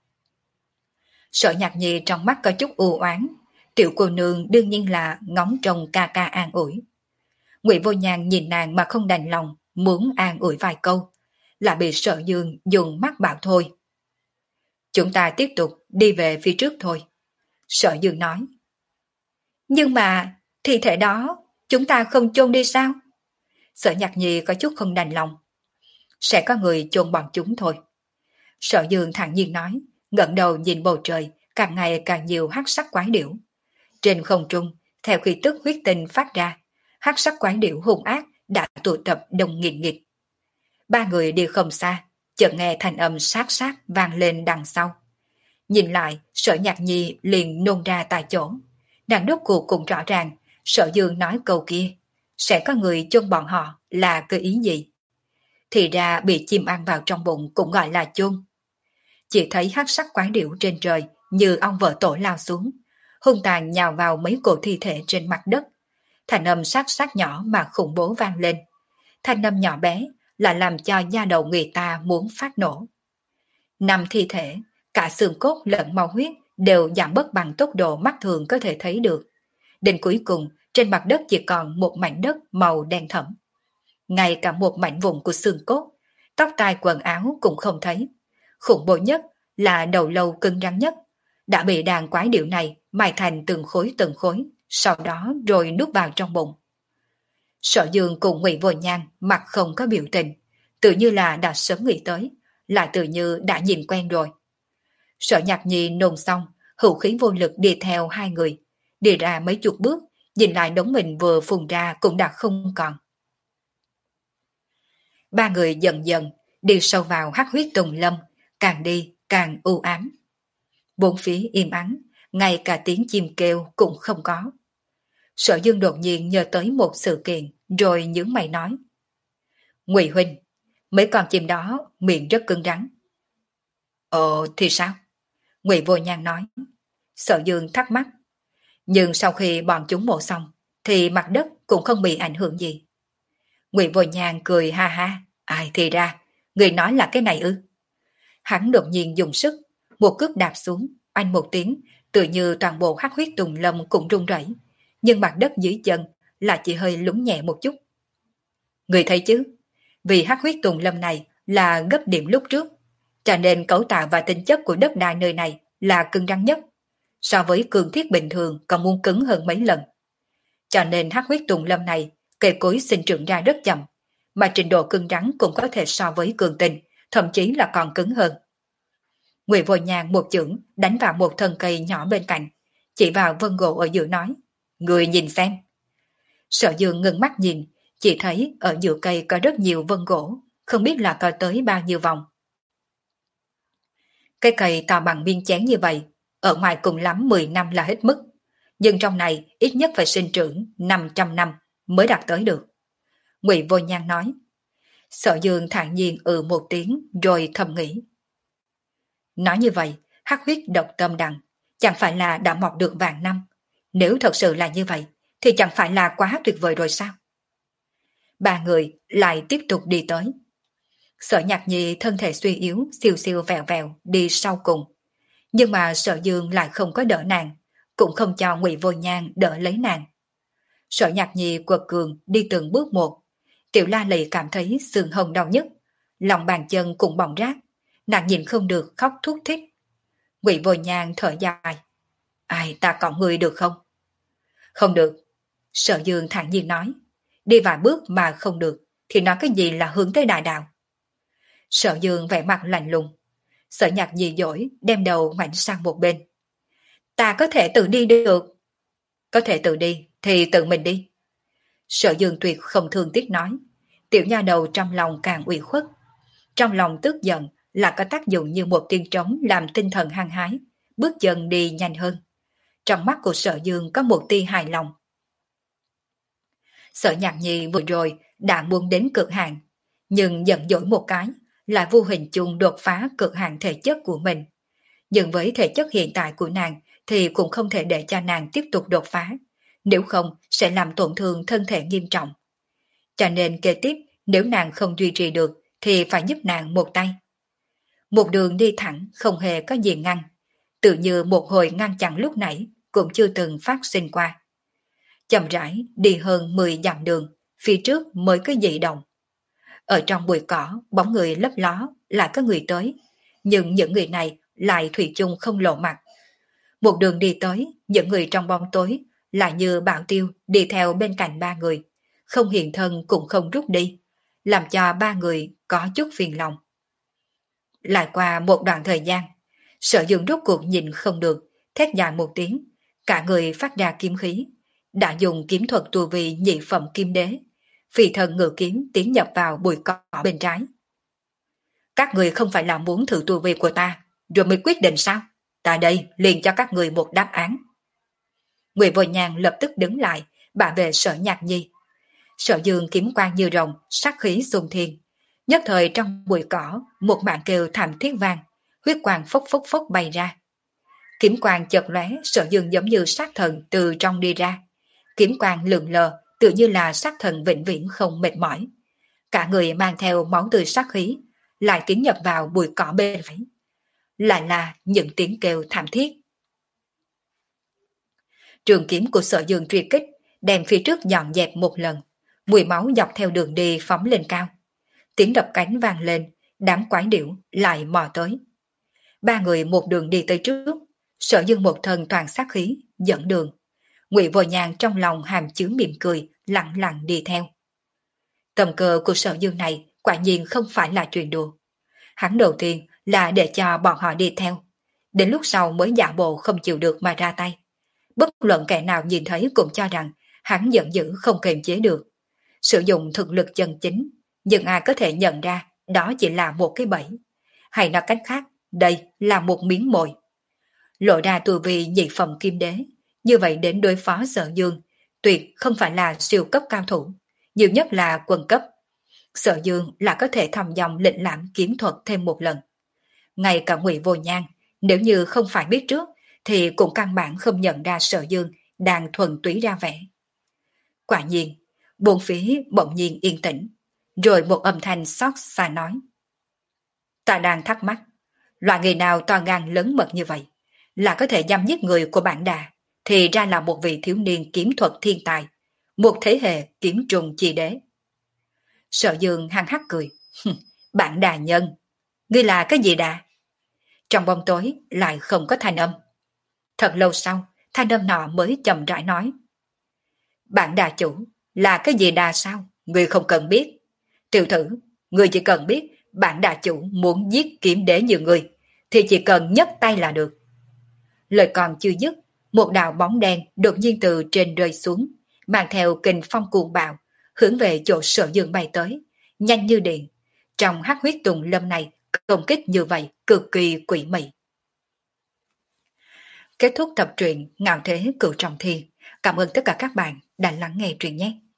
Sở Nhạc Nhi trong mắt có chút u oán, tiểu cô nương đương nhiên là ngóng trông ca ca an ủi. Ngụy Vô Nhan nhìn nàng mà không đành lòng, muốn an ủi vài câu, là bị Sở Dương dùng mắt bảo thôi. Chúng ta tiếp tục đi về phía trước thôi. Sở Dương nói. Nhưng mà, thi thể đó, chúng ta không chôn đi sao? Sở Nhạc Nhi có chút không đành lòng. Sẽ có người chôn bọn chúng thôi. Sở Dương thản nhiên nói, ngẩng đầu nhìn bầu trời, càng ngày càng nhiều hắc sắc quái điểu. Trên không trung, theo khí tức huyết tinh phát ra, hắc sắc quái điểu hung ác đã tụ tập đông nghìn nghịt. Ba người đi không xa, chợt nghe thanh âm sát sát vang lên đằng sau. Nhìn lại, Sở Nhạc Nhi liền nôn ra tại chỗ. Nàng đốt cuộc cũng rõ ràng, Sở Dương nói câu kia, sẽ có người chôn bọn họ là cái ý gì? Thì ra bị chim ăn vào trong bụng cũng gọi là chôn. Chỉ thấy hắc sắc quái điểu trên trời như ong vỡ tổ lao xuống, hung tàn nhào vào mấy cổ thi thể trên mặt đất. Thanh âm sát sát nhỏ mà khủng bố vang lên. Thanh âm nhỏ bé là làm cho da đầu người ta muốn phát nổ. Năm thi thể, cả xương cốt lẫn máu huyết đều giảm bớt bằng tốc độ mắt thường có thể thấy được. Đến cuối cùng, trên mặt đất chỉ còn một mảnh đất màu đen thẫm. Ngay cả một mảnh vụn của xương cốt, tóc tai quần áo cũng không thấy. Khủng bố nhất là đầu lâu cứng rắn nhất, đã bị đàn quái điệu này mài thành từng khối từng khối, sau đó rồi nuốt vào trong bụng. Sở Dương cùng Ngụy Vô Nhan mặt không có biểu tình, tự như là đã sớm nghĩ tới, lại tự như đã nhìn quen rồi. Sở Nhạc Nhi nôn xong, hữu khí vô lực đi theo hai người, đi ra mấy chục bước, nhìn lại đống mình vừa phun ra cũng đã không còn. Ba người dần dần đi sâu vào hắc huyết tùng lâm, càng đi càng u ám. Bốn phía im ắng, ngay cả tiếng chim kêu cũng không có. Sở Dương đột nhiên nhớ tới một sự kiện, rồi nhướng mày nói: Ngụy huynh, mấy con chim đó miệng rất cứng rắn. Ồ thì sao? Ngụy Vô Nhan nói. Sở Dương thắc mắc. Nhưng sau khi bọn chúng mổ xong, thì mặt đất cũng không bị ảnh hưởng gì. Ngụy Vô Nhan cười ha ha. Ai thì ra, người nói là cái này ư? Hắn đột nhiên dùng sức, một cước đạp xuống, anh một tiếng, tự như toàn bộ hắc huyết tùng lâm cũng rung rẩy, nhưng mặt đất dưới chân là chỉ hơi lún nhẹ một chút. Người thấy chứ, vì hắc huyết tùng lâm này là gấp điểm lúc trước, cho nên cấu tạo và tính chất của đất đai nơi này là cứng rắn nhất, so với cường thiết bình thường còn muốn cứng hơn mấy lần. Cho nên hắc huyết tùng lâm này cây cối sinh trưởng ra rất chậm, mà trình độ cứng rắn cũng có thể so với cường tình, thậm chí là còn cứng hơn. Ngụy Vô Nhan một chưởng đánh vào một thân cây nhỏ bên cạnh, chỉ vào vân gỗ ở giữa nói: Người nhìn xem. Sở Dương ngừng mắt nhìn, chỉ thấy ở giữa cây có rất nhiều vân gỗ, không biết là có tới bao nhiêu vòng. Cây cây to bằng miếng chén như vậy, ở ngoài cùng lắm mười năm là hết mức, nhưng trong này ít nhất phải sinh trưởng năm trăm năm mới đạt tới được. Ngụy Vô Nhan nói. Sở Dương thản nhiên ừ một tiếng rồi thầm nghĩ. Nói như vậy, hắc huyết độc tâm đằng chẳng phải là đã mọc được vạn năm. Nếu thật sự là như vậy, thì chẳng phải là quá tuyệt vời rồi sao? Ba người lại tiếp tục đi tới. Sở Nhạc Nhi thân thể suy yếu, siêu siêu vẹo vẹo đi sau cùng. Nhưng mà Sở Dương lại không có đỡ nàng, cũng không cho Ngụy Vô Nhan đỡ lấy nàng. Sở Nhạc Nhi quật cường đi từng bước một. Tiểu La Lị cảm thấy xương hông đau nhức, lòng bàn chân cũng bỏng rát, nàng nhìn không được khóc thút thít. Ngụy Vô Nhan thở dài. Ai, ta cõng người được không? Không được. Sở Dương thản nhiên nói. Đi vài bước mà không được, thì nói cái gì là hướng tới đại đạo? Sở Dương vẻ mặt lạnh lùng. Sở Nhạc Nhi dỗi, đem đầu ngoảnh sang một bên. Ta có thể tự đi được. Có thể tự đi, thì tự mình đi. Sở Dương tuyệt không thương tiếc nói. Tiểu nha đầu trong lòng càng ủy khuất. Trong lòng tức giận là có tác dụng như một tiên trống làm tinh thần hăng hái, bước chân đi nhanh hơn. Trong mắt của Sở Dương có một tia hài lòng. Sở Nhạc Nhi vừa rồi đã muốn đến cực hạn, nhưng giận dỗi một cái, lại vô hình chung đột phá cực hạn thể chất của mình. Nhưng với thể chất hiện tại của nàng thì cũng không thể để cho nàng tiếp tục đột phá, nếu không sẽ làm tổn thương thân thể nghiêm trọng. Cho nên kế tiếp nếu nàng không duy trì được thì phải giúp nàng một tay. Một đường đi thẳng không hề có gì ngăn, tự như một hồi ngăn chặn lúc nãy cũng chưa từng phát sinh qua. Chậm rãi đi hơn mười dặm đường, phía trước mới có dị động. Ở trong bụi cỏ, bóng người lấp ló, lại có người tới, nhưng những người này lại thủy chung không lộ mặt. Một đường đi tới, những người trong bóng tối lại như bão tiêu đi theo bên cạnh ba người, không hiện thân cũng không rút đi, làm cho ba người có chút phiền lòng. Lại qua một đoạn thời gian, Sở Dương rốt cuộc nhìn không được, thét dài một tiếng, cả người phát ra kiếm khí, đã dùng kiếm thuật tu vi nhị phẩm kim đế, phi thần ngự kiếm tiến nhập vào bụi cỏ bên trái. Các người không phải là muốn thử tu vi của ta, rồi mới quyết định sao? Ta đây liền cho các người một đáp án. Ngụy Vô Nhàn lập tức đứng lại, bảo vệ Sở Nhạc Nhi. Sở Dương kiếm quang như rồng, sát khí xung thiên. Nhất thời trong bụi cỏ, một mạng kêu thảm thiết vang, huyết quang phốc phốc phốc bay ra. Kiếm quang chợt lóe, Sở Dương giống như sát thần từ trong đi ra. Kiếm quang lượn lờ, tự như là sát thần vĩnh viễn không mệt mỏi. Cả người mang theo máu tươi sát khí, lại tiến nhập vào bụi cỏ bên phải. Lại là những tiếng kêu thảm thiết. Trường kiếm của Sở Dương truy kích, đem phía trước dọn dẹp một lần. Mùi máu dọc theo đường đi phóng lên cao. Tiếng đập cánh vang lên, đám quái điểu lại mò tới. Ba người một đường đi tới trước, Sở Dương một thân toàn sát khí, dẫn đường. Ngụy Vô Nhàn trong lòng hàm chứa mỉm cười, lặng lặng đi theo. Tầm cơ của Sở Dương này quả nhiên không phải là chuyện đùa. Hắn đầu tiên là để cho bọn họ đi theo. Đến lúc sau mới giả bộ không chịu được mà ra tay. Bất luận kẻ nào nhìn thấy cũng cho rằng hắn giận dữ không kiềm chế được. Sử dụng thực lực chân chính, nhưng ai có thể nhận ra đó chỉ là một cái bẫy. Hay nói cách khác, đây là một miếng mồi. Lộ ra tu vi nhị phẩm kim đế, như vậy đến đối phó Sở Dương, tuyệt không phải là siêu cấp cao thủ, nhiều nhất là quân cấp. Sở Dương là có thể thăm dòng lĩnh lãm kiếm thuật thêm một lần. Ngay cả Ngụy Vô Nhan, nếu như không phải biết trước, thì cũng căn bản không nhận ra Sở Dương đang thuần túy ra vẻ. Quả nhiên, bốn phía bỗng nhiên yên tĩnh, rồi một âm thanh xót xa nói. Ta đang thắc mắc, loại người nào to gan lớn mật như vậy, là có thể dám giết người của bản đà, thì ra là một vị thiếu niên kiếm thuật thiên tài, một thế hệ kiếm trùng chi đế. Sở Dương hăng hắc cười. Bản đà nhân, ngươi là cái gì đà? Trong bóng tối lại không có thanh âm. Thật lâu sau, thanh âm nọ mới chậm rãi nói. Bản đà chủ, là cái gì đà sao? Ngươi không cần biết. Tiểu thử, ngươi chỉ cần biết bản đà chủ muốn giết kiếm đế như ngươi, thì chỉ cần nhấc tay là được. Lời còn chưa dứt, một đạo bóng đen đột nhiên từ trên rơi xuống, mang theo kình phong cuồng bạo, hướng về chỗ Sở Dương bay tới, nhanh như điện. Trong hắc huyết tùng lâm này, công kích như vậy cực kỳ quỷ mị. Kết thúc tập truyện Ngạo Thế Cửu Trọng Thiên. Cảm ơn tất cả các bạn đã lắng nghe truyện nhé.